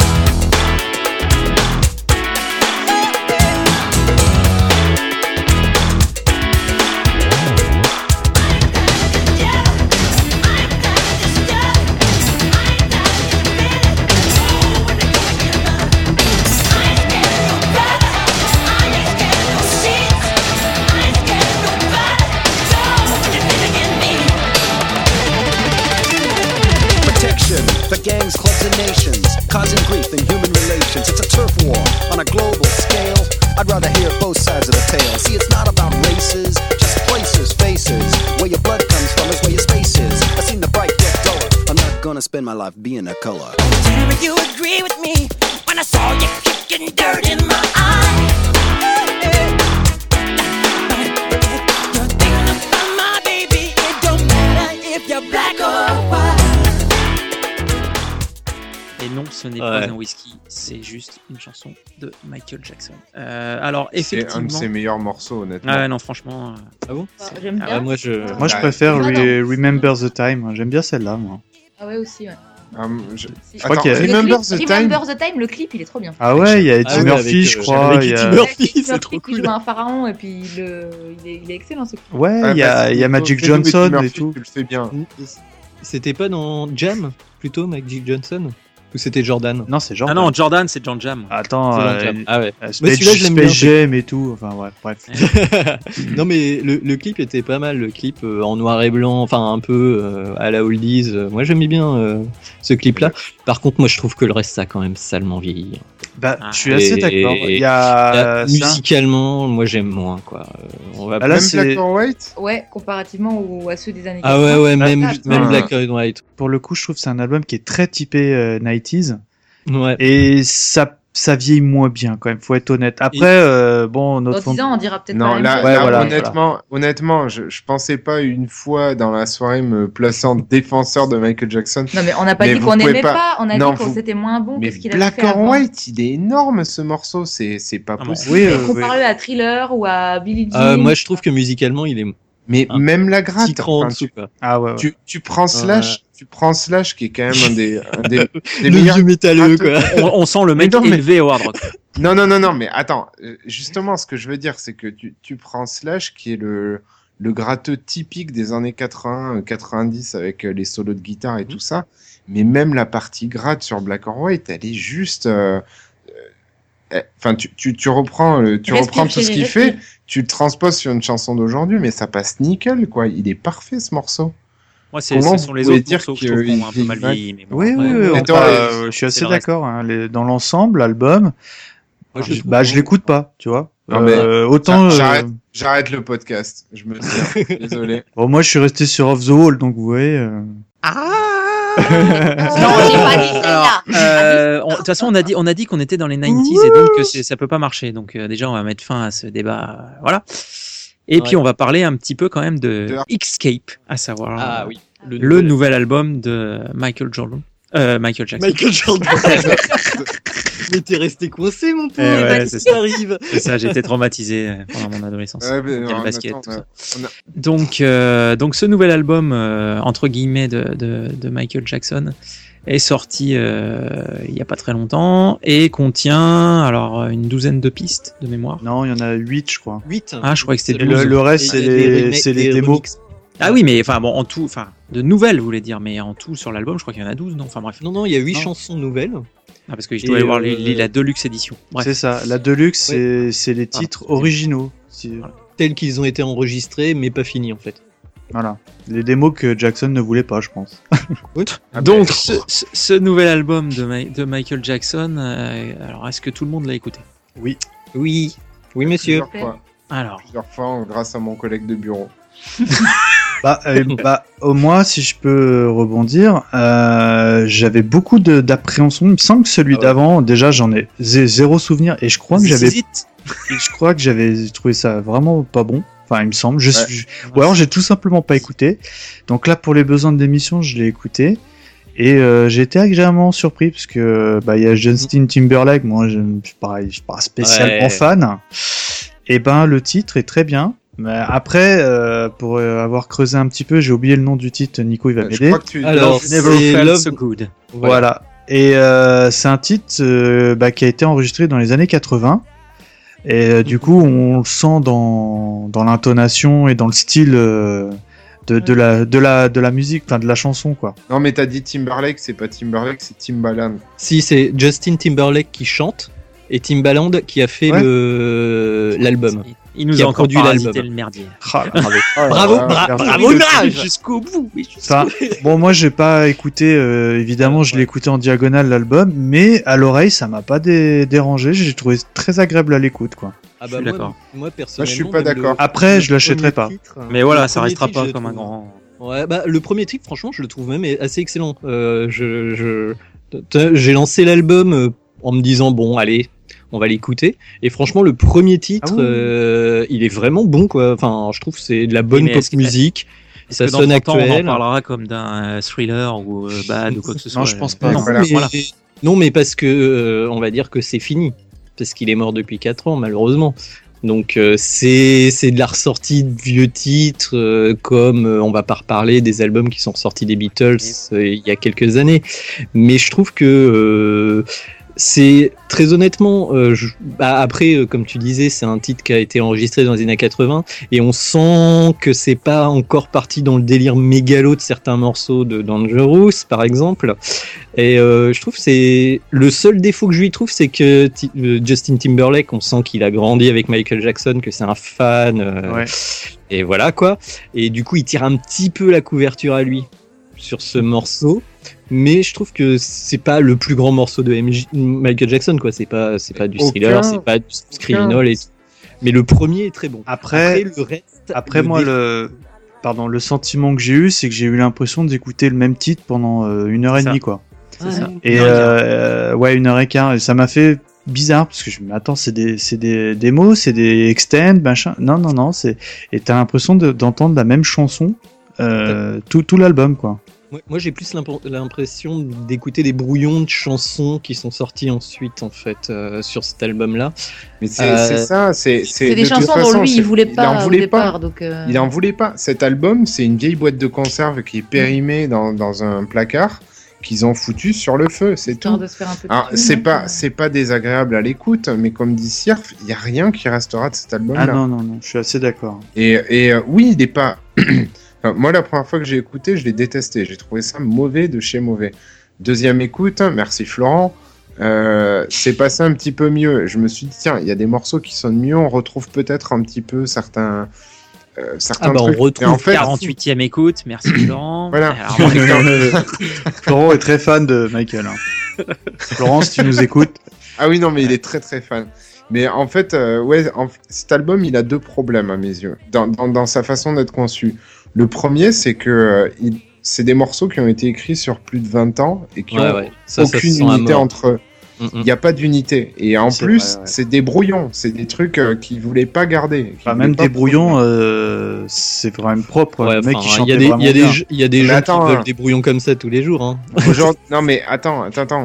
The gangs, clubs, and nations, causing grief in human relations. It's a turf war on a global scale. I'd rather hear both sides of the tale. See, it's not about races, just places, faces. Where your blood comes from is where your space is. I've seen the bright get duller. I'm not gonna spend my life being a color. Tell me you agree with me when I saw you kicking dirt in my eye. You're thinking about my baby. It don't matter if you're black or white. Et non, ce n'est pas un whisky, c'est juste une chanson de Michael Jackson. Alors, effectivement... C'est un de ses meilleurs morceaux, honnêtement. Ah ouais, non, franchement... Ah bon? J'aime bien. Moi, je préfère Remember the Time. J'aime bien celle-là, moi. Ah ouais, aussi, ouais. Je crois qu'il y a Remember the Time, le clip, il est trop bien. Ah ouais, il y a Eddie Murphy, je crois. Avec Eddie Murphy, c'est trop cool. Qui joue un pharaon et puis il est excellent ce clip. Ouais, il y a Magic Johnson et tout. Tu le fais bien. C'était pas dans Jam, plutôt, Magic Johnson? Ou c'était Jordan? Non, c'est Jordan. Ah non, Jordan, c'est John Jam. Attends, C'est John Jam. Ah ouais. Space, celui-là, je l'aime bien, Space Jam et tout. Enfin, ouais, bref. Non mais le clip était pas mal, le clip en noir et blanc, enfin un peu à la oldies. Moi j'aimais bien ce clip-là. Par contre, moi je trouve que le reste ça a quand même salement vieilli. Bah, je suis assez d'accord. Il y a musicalement, moi j'aime moins quoi. On va Là, même Black or White. Ouais, comparativement à ceux des années 80. Ah ouais, même Black or White. Pour le coup, je trouve que c'est un album qui est très typé 90s. Ouais. Et ça vieillit moins bien quand même, faut être honnête. Après, bon, notre dans 10 ans, on dira peut-être non, pas là, la même chose. voilà, honnêtement, je pensais pas une fois dans la soirée me placer en défenseur de Michael Jackson. Non, mais on n'a pas dit qu'on n'aimait pas, on a dit que c'était moins bon mais que ce qu'il avait Black fait or avant. White, il est énorme ce morceau, c'est pas possible. Oui, Comparé à Thriller ou à Billie Jean. Moi je trouve que musicalement il est mais même la gratte, ah ouais. Tu prends Slash, qui est quand même un des le vieux métalleux quoi. On sent le mec élevé au hard rock. Non, mais attends, justement, ce que je veux dire, c'est que tu prends Slash, qui est le gratteux typique des années 80, 90, avec les solos de guitare et tout ça, mais même la partie gratte sur Black or White, elle est juste... Enfin, tu reprends tout ce qu'il fait, tu le transposes sur une chanson d'aujourd'hui, mais ça passe nickel, quoi. Il est parfait, ce morceau. Moi, ce sont les autres morceaux que je trouve qu'on a un peu mal vieilli. Oui, je suis assez d'accord. Hein. Dans l'ensemble, l'album, je l'écoute pas, tu vois. Non, mais autant j'arrête le podcast. Je me dis, désolé. Bon, moi, je suis resté sur Off the Wall, donc vous voyez. Non, j'ai pas dit ça. De toute façon, on a dit qu'on était dans les 90s et donc ça peut pas marcher. Donc déjà, on va mettre fin à ce débat. Voilà. Et puis on va parler un petit peu quand même de Escape, à savoir le nouvel album de Michael Jordan. Michael Jackson. Michael Jordan. Mais t'es resté coincé, mon pauvre. Ouais, c'est ça arrive. C'est ça, j'étais traumatisé pendant mon adolescence. Le basket, tout ça. Donc ce nouvel album entre guillemets de Michael Jackson est sorti il y a pas très longtemps et contient alors une douzaine de pistes de mémoire. Non, il y en a 8, je crois. 8. Ah, je crois que c'était 12. Le reste, c'est les démos. Ah oui, mais enfin bon, en tout, enfin de nouvelles, vous voulez dire, mais en tout sur l'album, je crois qu'il y en a 12, non? Enfin bref. Non, il y a 8 chansons nouvelles. Ah, parce que je dois y avoir la Deluxe édition. Bref. C'est ça, la Deluxe, c'est les titres originaux. Voilà. Tels qu'ils ont été enregistrés, mais pas finis en fait. Voilà. Les démos que Jackson ne voulait pas, je pense. Donc, ce nouvel album de Michael Jackson, alors est-ce que tout le monde l'a écouté? Oui, messieurs. Plusieurs fois, grâce à mon collègue de bureau. Moi, si je peux rebondir, j'avais beaucoup d'appréhension. Il me semble que celui d'avant, déjà, j'en ai zéro souvenir, et je crois que j'avais trouvé ça vraiment pas bon. Enfin, il me semble. Ou alors j'ai tout simplement pas écouté. Donc là, pour les besoins de l'émission, je l'ai écouté. Et j'ai été agréablement surpris parce que il y a Justin Timberlake. Moi, je suis pas spécialement fan. Et le titre est très bien. Mais après, pour avoir creusé un petit peu, j'ai oublié le nom du titre. Nico, il va m'aider. Alors, Never Felt So Good. Voilà. Et c'est un titre qui a été enregistré dans les années 80. Et du coup, on le sent dans l'intonation et dans le style de la musique, enfin de la chanson, quoi. Non, mais t'as dit Timberlake, c'est pas Timberlake, c'est Timbaland. Si, c'est Justin Timberlake qui chante et Timbaland qui a fait l'album. Il nous a encore parasité le merdier. Bravo, Nage jusqu'au bout. Bon, moi, j'ai pas écouté, évidemment, je l'ai écouté en diagonale, l'album, mais à l'oreille, ça m'a pas dérangé. J'ai trouvé très agréable à l'écoute, quoi. Ah bah, moi, personnellement, je suis pas d'accord. Après, je l'achèterai pas. Mais voilà, ça restera pas comme un grand. Ouais, le premier titre, franchement, je le trouve même assez excellent. J'ai lancé l'album en me disant, bon, allez, on va l'écouter. Et franchement, le premier titre, il est vraiment bon, quoi. Enfin, je trouve que c'est de la bonne pop musique. Ça sonne actuel. On en parlera comme d'un thriller ou bad ou quoi que ce soit. Non, je pense pas. Non, mais parce que on va dire que c'est fini. Parce qu'il est mort depuis 4 ans, malheureusement. Donc c'est de la ressortie de vieux titres, comme on va pas reparler des albums qui sont ressortis des Beatles il y a quelques années. Mais je trouve que c'est très honnêtement, après, comme tu disais, c'est un titre qui a été enregistré dans les années 80 et on sent que c'est pas encore parti dans le délire mégalo de certains morceaux de Dangerous, par exemple. Et je trouve que c'est le seul défaut que je lui trouve, c'est que Justin Timberlake, on sent qu'il a grandi avec Michael Jackson, que c'est un fan, et voilà quoi. Et du coup, il tire un petit peu la couverture à lui sur ce morceau, mais je trouve que c'est pas le plus grand morceau de Michael Jackson, quoi. C'est pas du Thriller, c'est pas du Criminal, mais le premier est très bon. Après le reste. Après moi le sentiment que j'ai eu, c'est que j'ai eu l'impression d'écouter le même titre pendant 1h30 quoi. C'est ça. Et 1h15, et ça m'a fait bizarre parce que je me attends, c'est des démos, c'est des extends, machin. Non, et t'as l'impression d'entendre la même chanson tout l'album quoi. Moi j'ai plus l'impression d'écouter des brouillons de chansons qui sont sortis ensuite en fait sur cet album-là. Mais c'est ça, c'est des chansons dont lui il voulait pas au départ. Donc il en voulait pas. Cet album, c'est une vieille boîte de conserve qui est périmée dans un placard qu'ils ont foutu sur le feu, c'est tout. De se faire un peu Alors, c'est pas désagréable à l'écoute, mais comme dit Sirf, il y a rien qui restera de cet album-là. Ah non, je suis assez d'accord. Et oui, il est pas. Enfin, moi, la première fois que j'ai écouté, je l'ai détesté. J'ai trouvé ça mauvais de chez mauvais. Deuxième écoute, merci Florent. C'est passé un petit peu mieux. Je me suis dit, tiens, il y a des morceaux qui sonnent mieux. On retrouve peut-être un petit peu certains trucs. On retrouve en fait, 48e écoute. Merci Florent. Voilà. Alors, Florent est très fan de Michael. Hein. Florent, si tu nous écoutes. Ah oui, non, mais il est très très fan. Mais en fait, cet album, il a deux problèmes à mes yeux, dans sa façon d'être conçu. Le premier, c'est que c'est des morceaux qui ont été écrits sur plus de 20 ans et qui n'ont aucune unité entre eux. Il n'y a pas d'unité. Et en plus, c'est des brouillons. C'est des trucs qu'ils ne voulaient pas garder. Même des brouillons, c'est vraiment propre. Ouais, le mec, il y a des gens qui veulent des brouillons comme ça tous les jours. Hein. Non, mais attends.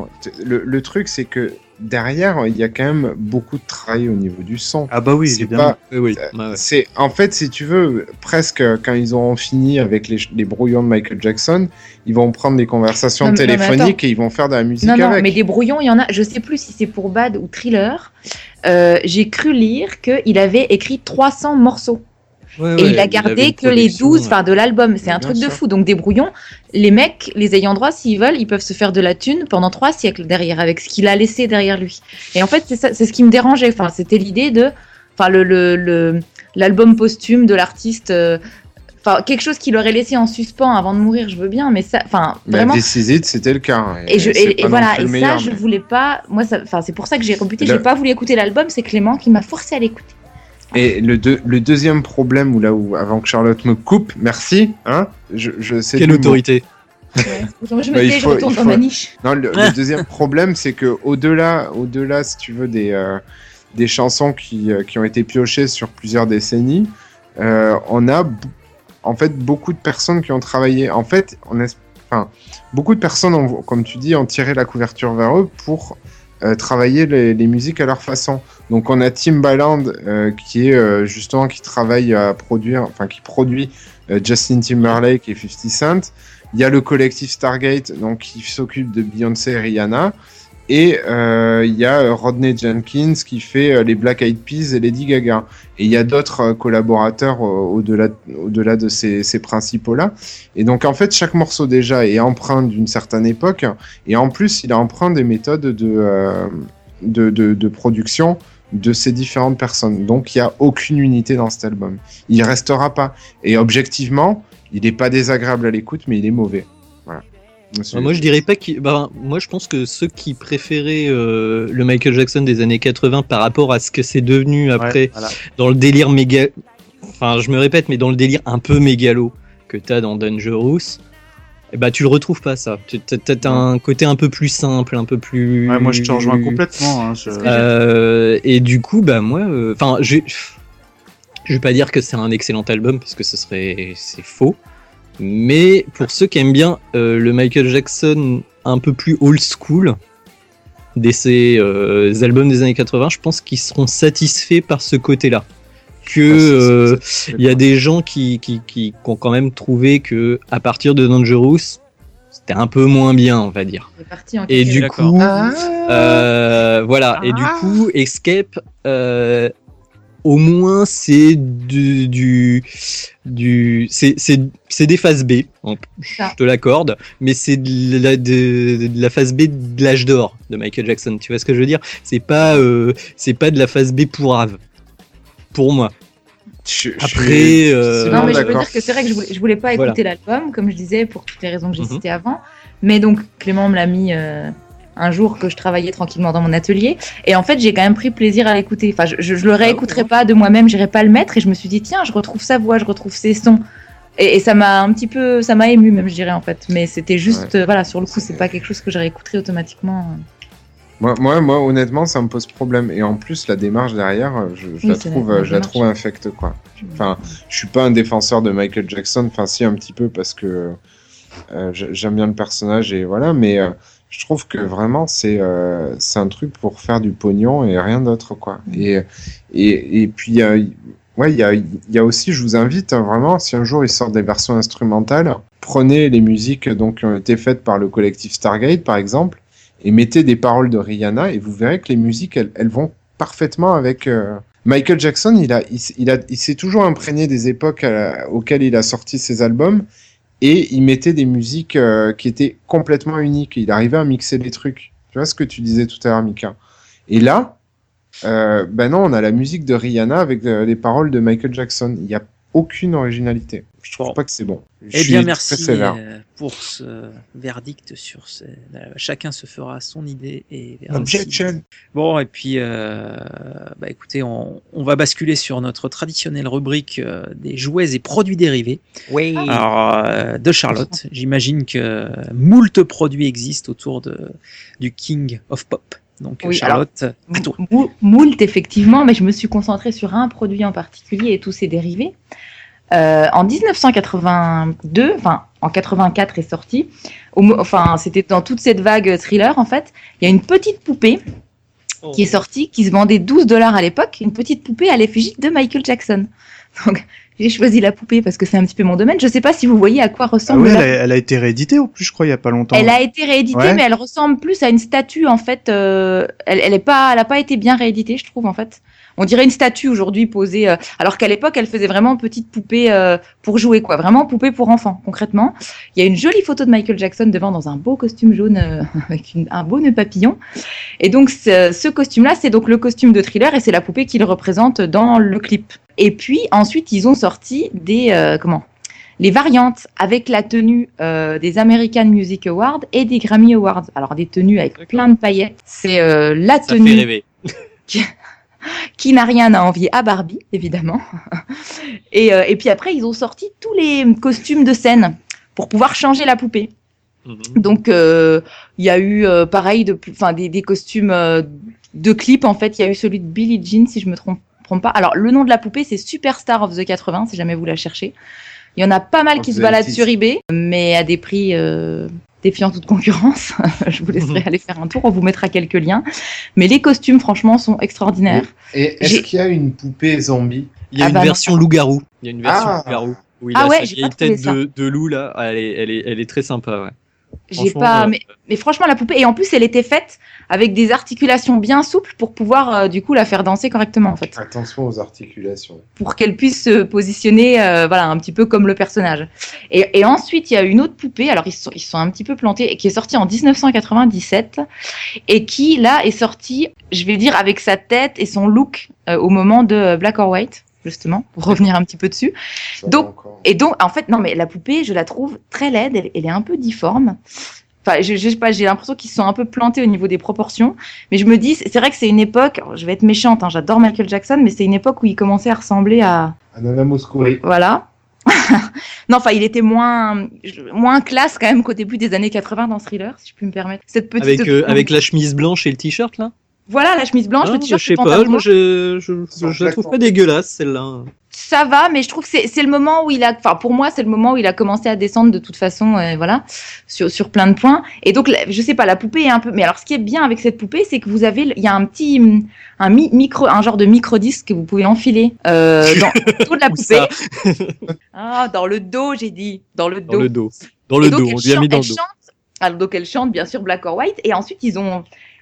Le truc, c'est que derrière, il y a quand même beaucoup de travail au niveau du son. Ah bah oui, c'est évidemment. C'est en fait, si tu veux, presque quand ils auront fini avec les brouillons de Michael Jackson, ils vont prendre des conversations téléphoniques et ils vont faire de la musique avec. Non, mais des brouillons, il y en a. Je sais plus si c'est pour Bad ou Thriller. J'ai cru lire qu'il avait écrit 300 morceaux. Et il a gardé que les 12 de l'album. C'est un truc de fou. Donc des brouillons, les mecs, les ayants droit, s'ils veulent, ils peuvent se faire de la thune pendant 3 siècles derrière, avec ce qu'il a laissé derrière lui. Et en fait, c'est ce qui me dérangeait. Enfin, c'était l'idée de, l'album posthume de l'artiste. Quelque chose qu'il aurait laissé en suspens avant de mourir, je veux bien, mais ça, vraiment. This Is It, c'était le cas. Et ça, je voulais pas. Moi, c'est pour ça que j'ai rebuté. J'ai pas voulu écouter l'album. C'est Clément qui m'a forcé à l'écouter. Et le deuxième problème, avant que Charlotte me coupe, merci, hein, je sais. Quelle autorité. Je je retourne dans ma niche. Non, le deuxième problème, c'est que au-delà, si tu veux, des chansons qui ont été piochées sur plusieurs décennies, on a en fait beaucoup de personnes qui ont travaillé. En fait, beaucoup de personnes ont, comme tu dis, ont tiré la couverture vers eux pour travailler les musiques à leur façon. Donc on a Timbaland qui est justement qui travaille à produire, qui produit Justin Timberlake et 50 Cent. Il y a le collectif Stargate donc qui s'occupe de Beyoncé et Rihanna. Et il y a Rodney Jenkins qui fait les Black Eyed Peas et Lady Gaga. Et il y a d'autres collaborateurs au-delà de ces principaux-là. Et donc en fait, chaque morceau déjà est empreint d'une certaine époque. Et en plus, il est empreint des méthodes de production de ces différentes personnes. Donc il n'y a aucune unité dans cet album. Il ne restera pas. Et objectivement, il n'est pas désagréable à l'écoute, mais il est mauvais. Voilà. Moi je dirais pas moi je pense que ceux qui préféraient le Michael Jackson des années 80 par rapport à ce que c'est devenu après, dans le délire je me répète, mais dans le délire un peu mégalo que t'as dans Dangerous, tu le retrouves pas ça. T'as un côté un peu plus simple, un peu plus. Ouais, moi je te rejoins complètement. Et du coup je vais pas dire que c'est un excellent album parce que c'est faux. Mais pour ceux qui aiment bien le Michael Jackson un peu plus old school de ces albums des années 80, je pense qu'ils seront satisfaits par ce côté-là. Il y a des gens qui ont quand même trouvé que à partir de Dangerous, c'était un peu moins bien, on va dire. Et du coup, Et du coup, Escape, au moins c'est c'est des phases B, je te l'accorde, mais c'est de la phase B de l'âge d'or de Michael Jackson, tu vois ce que je veux dire? C'est pas de la phase B pourrave, pour moi. Après, non, mais je veux dire que c'est vrai que je voulais pas écouter l'album, comme je disais, pour toutes les raisons que j'ai citées avant, mais donc Clément me l'a mis un jour que je travaillais tranquillement dans mon atelier, et en fait j'ai quand même pris plaisir à l'écouter. Enfin, je le réécouterai pas de moi-même, j'irai pas le mettre, et je me suis dit tiens, je retrouve sa voix, je retrouve ses sons, et ça m'a un petit peu, ça m'a ému même, je dirais, en fait, mais c'était juste voilà, sur le coup c'est pas quelque chose que je réécouterai automatiquement. Moi, honnêtement, ça me pose problème. Et en plus, la démarche derrière, je la trouve infecte, quoi. Enfin, je suis pas un défenseur de Michael Jackson. Enfin, si, un petit peu, parce que j'aime bien le personnage et voilà. Mais je trouve que vraiment, c'est un truc pour faire du pognon et rien d'autre, quoi. Et puis, il y a aussi, je vous invite, vraiment, si un jour ils sortent des versions instrumentales, prenez les musiques donc, qui ont été faites par le collectif Stargate, par exemple, et mettez des paroles de Rihanna et vous verrez que les musiques elles vont parfaitement avec Michael Jackson. Il s'est toujours imprégné des époques auxquelles il a sorti ses albums et il mettait des musiques qui étaient complètement uniques. Il arrivait à mixer les trucs. Tu vois ce que tu disais tout à l'heure, Mika. Et là, non, on a la musique de Rihanna avec les paroles de Michael Jackson. Il n'y a aucune originalité. Je trouve pas que c'est bon. Eh bien, merci pour ce verdict sur chacun se fera son idée et Objection. Bon, et puis écoutez, on va basculer sur notre traditionnelle rubrique des jouets et produits dérivés. Oui. Alors de Charlotte, j'imagine que moult produits existent autour du King of Pop. Donc oui, Charlotte, à toi. Moult effectivement, mais je me suis concentrée sur un produit en particulier et tous ses dérivés. En 1982, enfin en 84 est sorti, c'était dans toute cette vague thriller en fait, il y a une petite poupée qui est sortie, qui se vendait $12 à l'époque, une petite poupée à l'effigie de Michael Jackson. Donc j'ai choisi la poupée parce que c'est un petit peu mon domaine. Je sais pas si vous voyez à quoi ressemble. Elle a été rééditée en plus, je crois, il y a pas longtemps. Elle a été rééditée, mais elle ressemble plus à une statue en fait. Elle a pas été bien rééditée, je trouve en fait. On dirait une statue aujourd'hui posée, alors qu'à l'époque elle faisait vraiment petite poupée pour jouer, quoi, vraiment poupée pour enfants. Concrètement, il y a une jolie photo de Michael Jackson devant dans un beau costume jaune avec un beau nœud papillon. Et donc ce costume-là, c'est donc le costume de Thriller et c'est la poupée qu'il représente dans le clip. Et puis ensuite ils ont sorti les variantes avec la tenue des American Music Awards et des Grammy Awards. Alors des tenues avec plein de paillettes. C'est la tenue. Ça fait rêver. Qui n'a rien à envier à Barbie, évidemment. Et puis après, ils ont sorti tous les costumes de scène pour pouvoir changer la poupée. Donc, il y a eu, pareil, des costumes de clips. En fait, il y a eu celui de Billie Jean, si je me trompe pas. Alors, le nom de la poupée, c'est Superstar of the 80, si jamais vous la cherchez. Il y en a pas mal qui se baladent sur eBay, mais à des prix défiant toute concurrence. Je vous laisserai aller faire un tour, on vous mettra quelques liens. Mais les costumes, franchement, sont extraordinaires. Et est-ce qu'il y a une poupée zombie? Il y a une version loup-garou. Il y a une version loup-garou. Oui, j'ai pas tête de loup, là, elle est très sympa, ouais. J'ai pas, mais franchement, la poupée, et en plus, elle était faite avec des articulations bien souples pour pouvoir, du coup, la faire danser correctement, en fait. Attention aux articulations. Pour qu'elle puisse se positionner, un petit peu comme le personnage. Et ensuite, il y a une autre poupée, alors ils sont un petit peu plantés, qui est sortie en 1997, et qui, là, est sortie, je vais dire, avec sa tête et son look au moment de Black or White. Justement, pour revenir un petit peu dessus. Donc, en fait, non, mais la poupée, je la trouve très laide, elle est un peu difforme. Enfin, je sais pas, j'ai l'impression qu'ils se sont un peu plantés au niveau des proportions. Mais je me dis, c'est vrai que c'est une époque, je vais être méchante, j'adore Michael Jackson, mais c'est une époque où il commençait à ressembler à Nana Mouskouri. Voilà. Non, enfin, il était moins classe quand même qu'au début des années 80 dans Thriller, si je puis me permettre. Cette petite avec la chemise blanche et le t-shirt, là? Voilà, la chemise blanche, le t-shirt. Je sais pas, moi je la trouve pas dégueulasse, celle-là. Ça va, mais je trouve que c'est le moment où pour moi, c'est le moment où il a commencé à descendre de toute façon, sur plein de points. Et donc, je sais pas, la poupée est un peu, mais alors ce qui est bien avec cette poupée, c'est que il y a un genre de micro-disque que vous pouvez enfiler, dans le dos de la poupée. Dans le dos, j'ai dit. Dans le dos. Dans le dos, on lui a mis dans le dos. Alors, donc elle chante, bien sûr, Black or White, et ensuite ils ont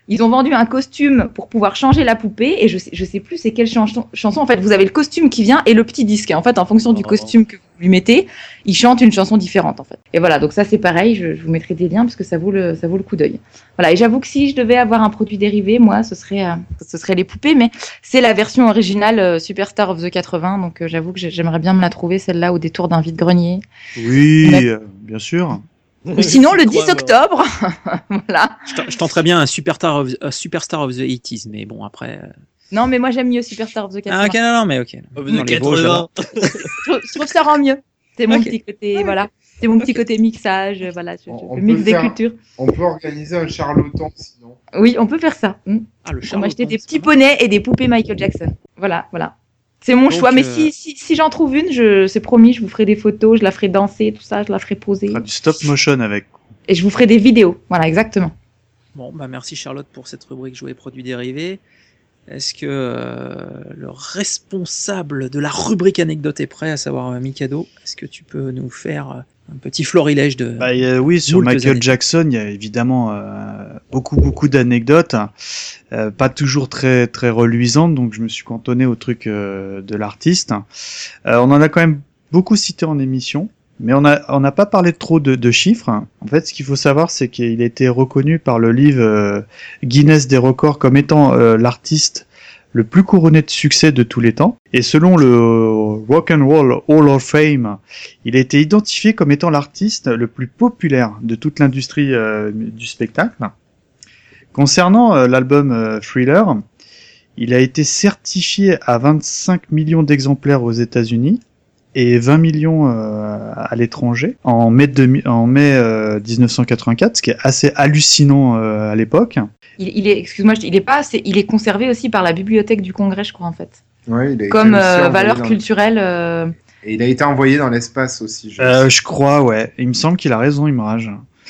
Ils ont vendu un costume pour pouvoir changer la poupée et je sais plus c'est quelle chanson. En fait, vous avez le costume qui vient et le petit disque. Et en fait, en fonction du costume que vous lui mettez, il chante une chanson différente en fait. Et voilà, donc ça c'est pareil. Je vous mettrai des liens parce que ça vaut le coup d'œil. Voilà. Et j'avoue que si je devais avoir un produit dérivé, moi, ce serait les poupées, mais c'est la version originale Superstar of the 80. Donc j'avoue que j'aimerais bien me la trouver celle-là au détour d'un vide-grenier. Oui, bien sûr. Sinon, le 10 octobre, voilà. Je tenterais bien un Superstar of the 80s, mais bon, après... Non, mais moi, j'aime mieux Superstar of the 80. Ah, ok, non, mais ok. Dans les Vosges, je trouve ça rend mieux. C'est mon petit côté, voilà. C'est mon petit côté mixage, voilà. Je mixe des cultures. On peut organiser un charlatan, sinon. Oui, on peut faire ça. Ah, le charlatan. On va acheter des petits poneys et des poupées Michael Jackson. Voilà. C'est mon choix, mais si j'en trouve une, c'est promis, je vous ferai des photos, je la ferai danser, tout ça, je la ferai poser. Du stop motion avec. Et je vous ferai des vidéos, voilà, exactement. Bon, bah merci Charlotte pour cette rubrique jouets et produits dérivés. Est-ce que le responsable de la rubrique anecdote est prêt, à savoir Mikado? Est-ce que tu peux nous faire un petit florilège de... oui, sur Michael Jackson, il y a évidemment beaucoup d'anecdotes, pas toujours très très reluisantes, donc je me suis cantonné au truc de l'artiste. On en a quand même beaucoup cité en émission, mais on n'a pas parlé trop de chiffres. En fait, ce qu'il faut savoir, c'est qu'il a été reconnu par le livre Guinness des records comme étant l'artiste le plus couronné de succès de tous les temps. Et selon le Rock and Roll Hall of Fame, il a été identifié comme étant l'artiste le plus populaire de toute l'industrie du spectacle. Concernant l'album Thriller, il a été certifié à 25 millions d'exemplaires aux États-Unis et 20 millions à l'étranger en mai 1984, ce qui est assez hallucinant à l'époque. Il est conservé aussi par la bibliothèque du Congrès, je crois, en fait. Ouais, il a comme valeur culturelle. Et il a été envoyé dans l'espace aussi. Je crois, ouais. Il me semble qu'il a raison, Imraj.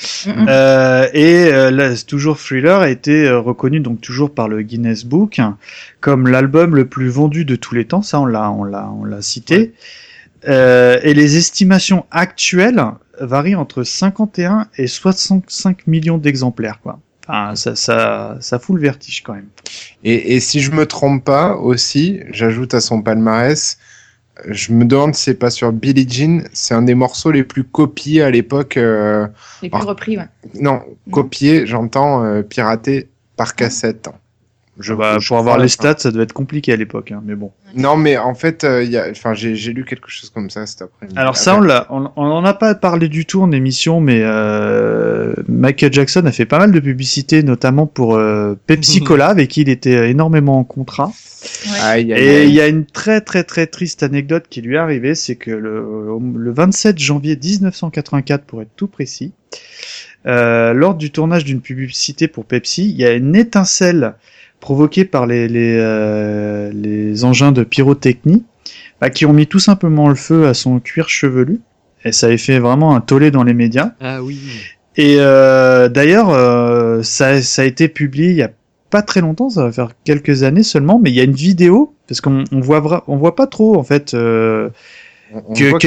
Là, toujours Thriller a été reconnu donc toujours par le Guinness Book comme l'album le plus vendu de tous les temps. Ça, on l'a cité. Ouais. Et les estimations actuelles varient entre 51 et 65 millions d'exemplaires, quoi. Enfin, ça fout le vertige quand même. Et si je me trompe pas aussi, j'ajoute à son palmarès, je me demande si c'est pas sur Billie Jean, c'est un des morceaux les plus copiés à l'époque. Les plus repris, ouais. Non, copiés, j'entends piraté par cassette. Pour avoir les stats, ça devait être compliqué à l'époque, mais bon. Non, mais en fait, j'ai lu quelque chose comme ça cet après-midi. Alors ça, on en a pas parlé du tout en émission, mais Michael Jackson a fait pas mal de publicité, notamment pour Pepsi Cola, avec qui il était énormément en contrat. Ouais. Et il y a une très très très triste anecdote qui lui est arrivée, c'est que le 27 janvier 1984, pour être tout précis, lors du tournage d'une publicité pour Pepsi, il y a une étincelle provoquée par les engins de pyrotechnie, qui ont mis tout simplement le feu à son cuir chevelu, et ça avait fait vraiment un tollé dans les médias. Ah oui. Et d'ailleurs, ça a été publié il y a pas très longtemps, ça va faire quelques années seulement, mais il y a une vidéo, parce qu'on voit pas trop en fait qu'il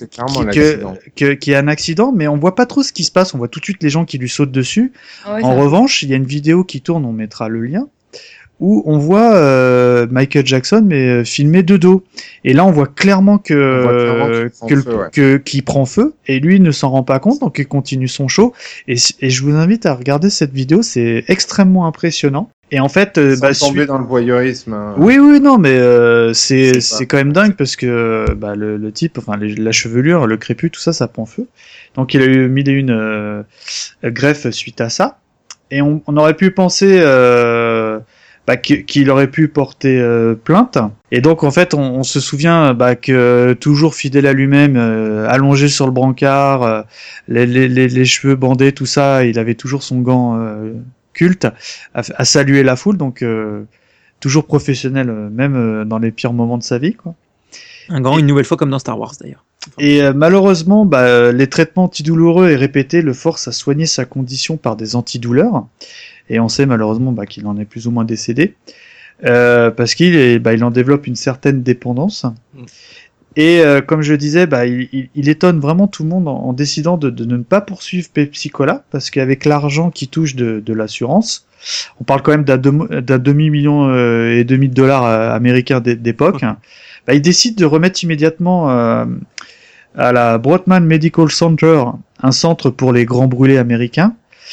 y a un accident, mais on voit pas trop ce qui se passe, on voit tout de suite les gens qui lui sautent dessus. Ouais, en revanche, il y a une vidéo qui tourne, on mettra le lien, où on voit Michael Jackson mais filmé de dos, et là on voit clairement qu'il prend feu, et lui ne s'en rend pas compte, donc il continue son show, et je vous invite à regarder cette vidéo, c'est extrêmement impressionnant. Et en fait, tomber dans le voyeurisme. Oui, non, mais c'est quand même dingue, parce que le type, enfin la chevelure, le crépus, tout ça, ça prend feu. Donc il a eu mille et une greffes suite à ça, et on aurait pu penser qu'il aurait pu porter plainte. Et donc en fait, on se souvient que toujours fidèle à lui-même, allongé sur le brancard, les cheveux bandés, tout ça, il avait toujours son gant culte à saluer la foule, donc toujours professionnel, même dans les pires moments de sa vie, quoi. Un gant, une nouvelle fois, comme dans Star Wars d'ailleurs. Et malheureusement, les traitements antidouloureux et répétés le forcent à soigner sa condition par des antidouleurs, et on sait malheureusement qu'il en est plus ou moins décédé, parce qu'il il en développe une certaine dépendance. Et comme je le disais, il étonne vraiment tout le monde en décidant de ne pas poursuivre Pepsi Cola, parce qu'avec l'argent qui touche de l'assurance, on parle quand même d'un demi-million et demi de dollars américains d'époque, il décide de remettre immédiatement à la Broadman Medical Center, un centre pour les grands brûlés américains,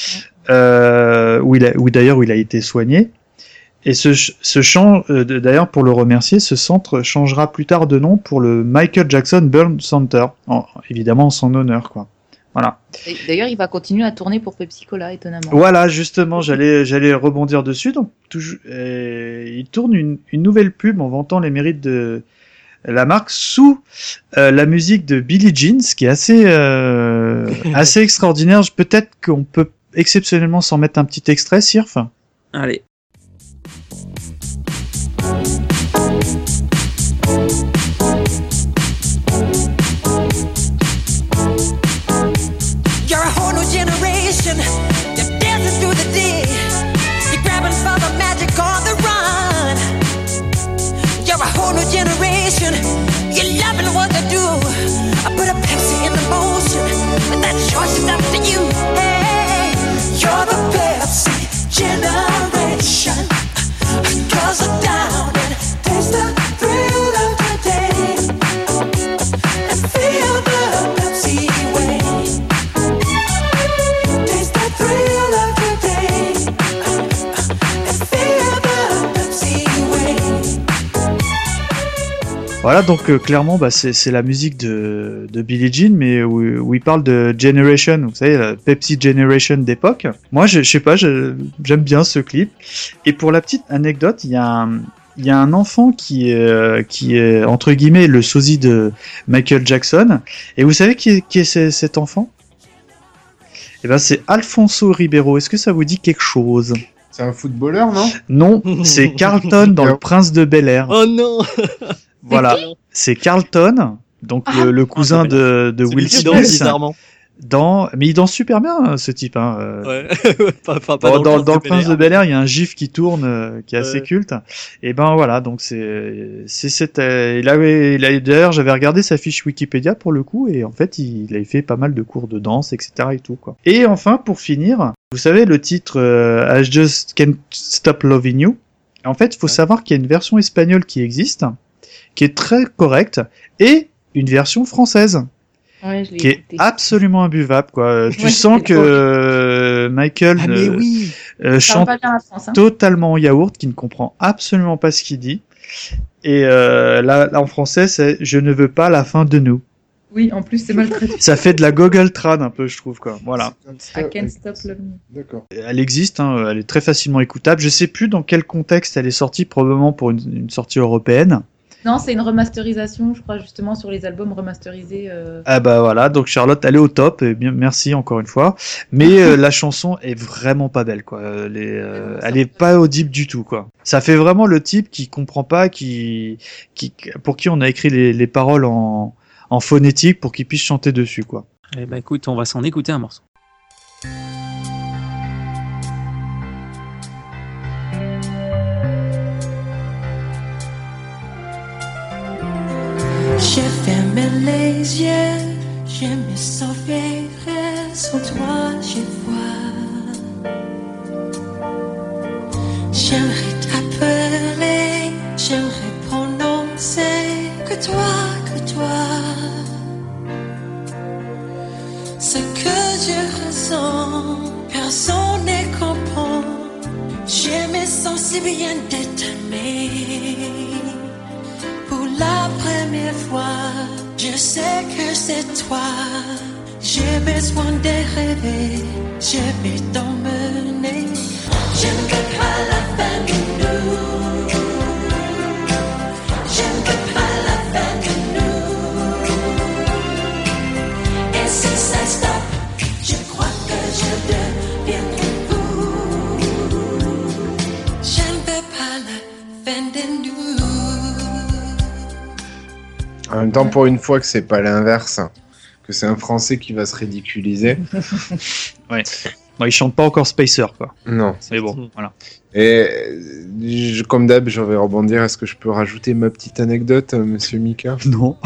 où il a été soigné. Et d'ailleurs, pour le remercier, ce centre changera plus tard de nom pour le Michael Jackson Burn Center, évidemment en son honneur, quoi. Voilà. Et d'ailleurs, il va continuer à tourner pour Pepsi Cola, étonnamment. Voilà, justement, j'allais rebondir dessus. Donc, il tourne une nouvelle pub en vantant les mérites de la marque sous la musique de Billie Jean, ce qui est assez extraordinaire. Peut-être qu'on peut exceptionnellement s'en mettre un petit extrait, Sirf. Allez. You're a whole new generation. You're dancing through the day. You're grabbing for the magic on the run. You're a whole new generation. You're loving what they do. I put a Pepsi in the motion, but that choice is up to you. Hey, you're the Pepsi generation. 'Cause I'm down and taste the thrill of the day and feel the Pepsi way. Taste the thrill of the day and feel the Pepsi way. Voilà, donc clairement, c'est la musique de Billie Jean, mais où il parle de Generation, vous savez, la Pepsi Generation d'époque. Moi, je sais pas, j'aime bien ce clip. Et pour la petite anecdote, il y a un enfant qui est entre guillemets le sosie de Michael Jackson. Et vous savez qui est cet enfant ? Eh ben, c'est Alfonso Ribeiro. Est-ce que ça vous dit quelque chose ? C'est un footballeur, non? Non, c'est Carlton dans Le Prince de Bel-Air. Oh non. Voilà, c'est Carlton, donc le cousin de Will Smith. Bizarrement. Mais il danse super bien, ce type. Hein. Ouais. Dans Le Prince de Bel-Air, il y a un gif qui tourne, qui est assez culte. Et ben voilà, donc c'est d'ailleurs, j'avais regardé sa fiche Wikipédia pour le coup, et en fait, il avait fait pas mal de cours de danse, etc. et tout, quoi. Et enfin, pour finir, vous savez, le titre I Just Can't Stop Loving You. En fait, il faut savoir qu'il y a une version espagnole qui existe, qui est très correcte, et une version française. Ouais, qui est absolument imbuvable, quoi. Tu sens que Michael chante totalement en yaourt, qui ne comprend absolument pas ce qu'il dit. Et là, en français, c'est « Je ne veux pas la fin de nous ». Oui, en plus, c'est mal traduit. Ça fait de la Google Trad un peu, je trouve, quoi. Voilà. I can't stop loving you. D'accord. Elle existe, hein, elle est très facilement écoutable. Je sais plus dans quel contexte elle est sortie, probablement pour une sortie européenne. Non, c'est une remasterisation, je crois, justement, sur les albums remasterisés. Ah bah voilà, donc Charlotte, elle est au top, et bien, merci encore une fois. Mais la chanson est vraiment pas belle, quoi. Elle est pas audible du tout, quoi. Ça fait vraiment le type qui comprend pas, pour qui on a écrit les paroles en phonétique pour qu'il puisse chanter dessus, quoi. Eh bah écoute, on va s'en écouter un morceau. J'ai fermé les yeux, je me sauverai sur toi, je vois. J'aimerais t'appeler, j'aimerais prononcer que toi. Ce que je ressens, personne ne comprend. Je me sens si bien de t'aimer. Pour la première fois, je sais que c'est toi. J'ai besoin de rêver, je vais t'emmener. Je ne veux pas la fin de nous. Je ne veux pas la fin de nous. Et si ça stoppe, je crois que je deviendrai fou. Je ne veux pas la fin de nous. En même temps, pour une fois que c'est pas l'inverse, que c'est un Français qui va se ridiculiser. Ouais. Bon, il chante pas encore Spacer, quoi. Non. Mais bon, voilà. Et comme d'hab, je vais rebondir. Est-ce que je peux rajouter ma petite anecdote, monsieur Mika? Non.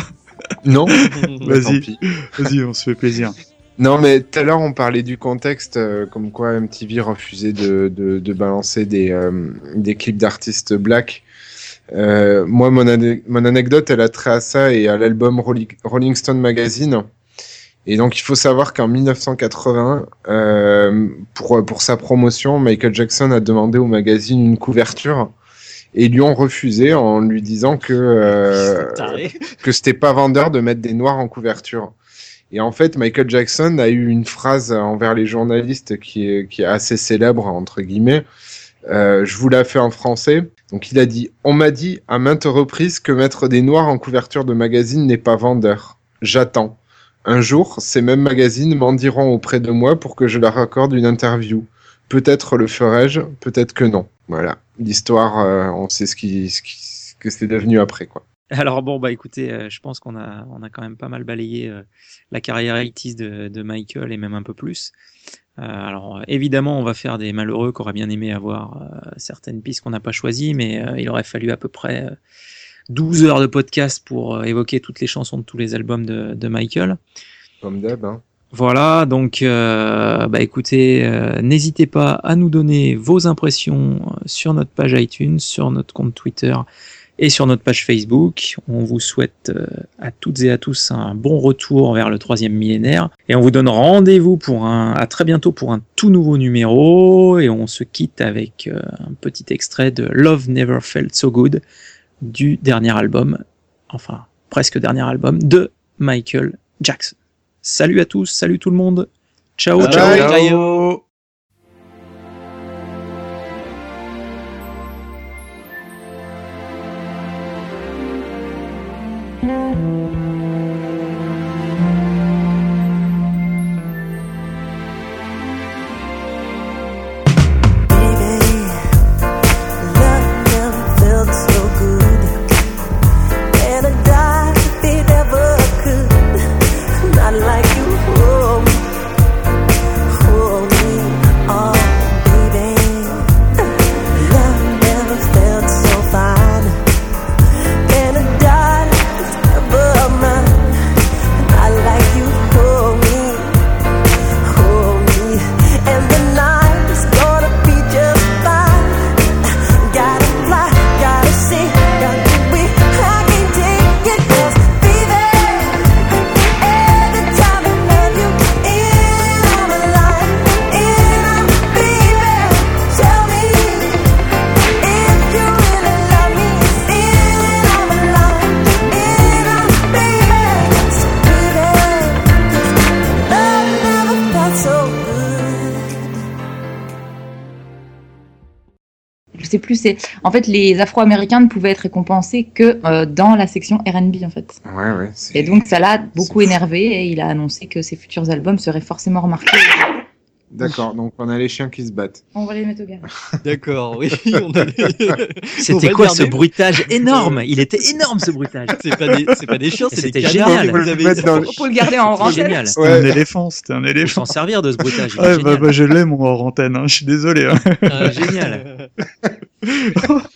Non. Bah, tant Vas-y, pis. vas-y, on se fait plaisir. Non, mais tout à l'heure, on parlait du contexte, comme quoi MTV refusait de balancer des clips d'artistes black. Moi, mon anecdote, elle a trait à ça et à l'album Rolling Stone Magazine. Et donc, il faut savoir qu'en 1980, pour sa promotion, Michael Jackson a demandé au magazine une couverture. Et ils lui ont refusé en lui disant que c'était pas vendeur de mettre des noirs en couverture. Et en fait, Michael Jackson a eu une phrase envers les journalistes qui est assez célèbre, entre guillemets. Je vous la fais en français. Donc il a dit « On m'a dit à maintes reprises que mettre des noirs en couverture de magazine n'est pas vendeur. J'attends. Un jour, ces mêmes magazines m'en diront auprès de moi pour que je leur accorde une interview. Peut-être le ferai-je, peut-être que non. » Voilà. L'histoire, on sait que c'est devenu après, quoi. Alors bon, bah écoutez, je pense qu'on a quand même pas mal balayé la carrière 80s de Michael et même un peu plus. Alors évidemment, on va faire des malheureux qui auraient bien aimé avoir certaines pistes qu'on n'a pas choisies, mais il aurait fallu à peu près 12 heures de podcast pour évoquer toutes les chansons de tous les albums de Michael. Comme d'hab, hein. Voilà, donc bah écoutez, n'hésitez pas à nous donner vos impressions sur notre page iTunes, sur notre compte Twitter et sur notre page Facebook. On vous souhaite à toutes et à tous un bon retour vers le 3e millénaire. Et on vous donne rendez-vous à très bientôt pour un tout nouveau numéro. Et on se quitte avec un petit extrait de Love Never Felt So Good du dernier album, enfin presque dernier album, de Michael Jackson. Salut à tous, salut tout le monde. Ciao, ciao. Ciao. sais plus, en fait les Afro-Américains ne pouvaient être récompensés que dans la section R&B en fait. Ouais. Et donc ça l'a beaucoup énervé et il a annoncé que ses futurs albums seraient forcément remarqués. D'accord, donc on a les chiens qui se battent. On va les mettre au garage. D'accord, oui. C'était quoi ce bruitage énorme? Il était énorme ce bruitage. C'est pas des chiens, c'est des génial. Faut le garder en rangée. Génial. C'était un éléphant, c'était un éléphant. Faut s'en servir de ce bruitage. Ouais, bah, je l'ai mon hors antenne, hein. Je suis désolé. Hein. Génial.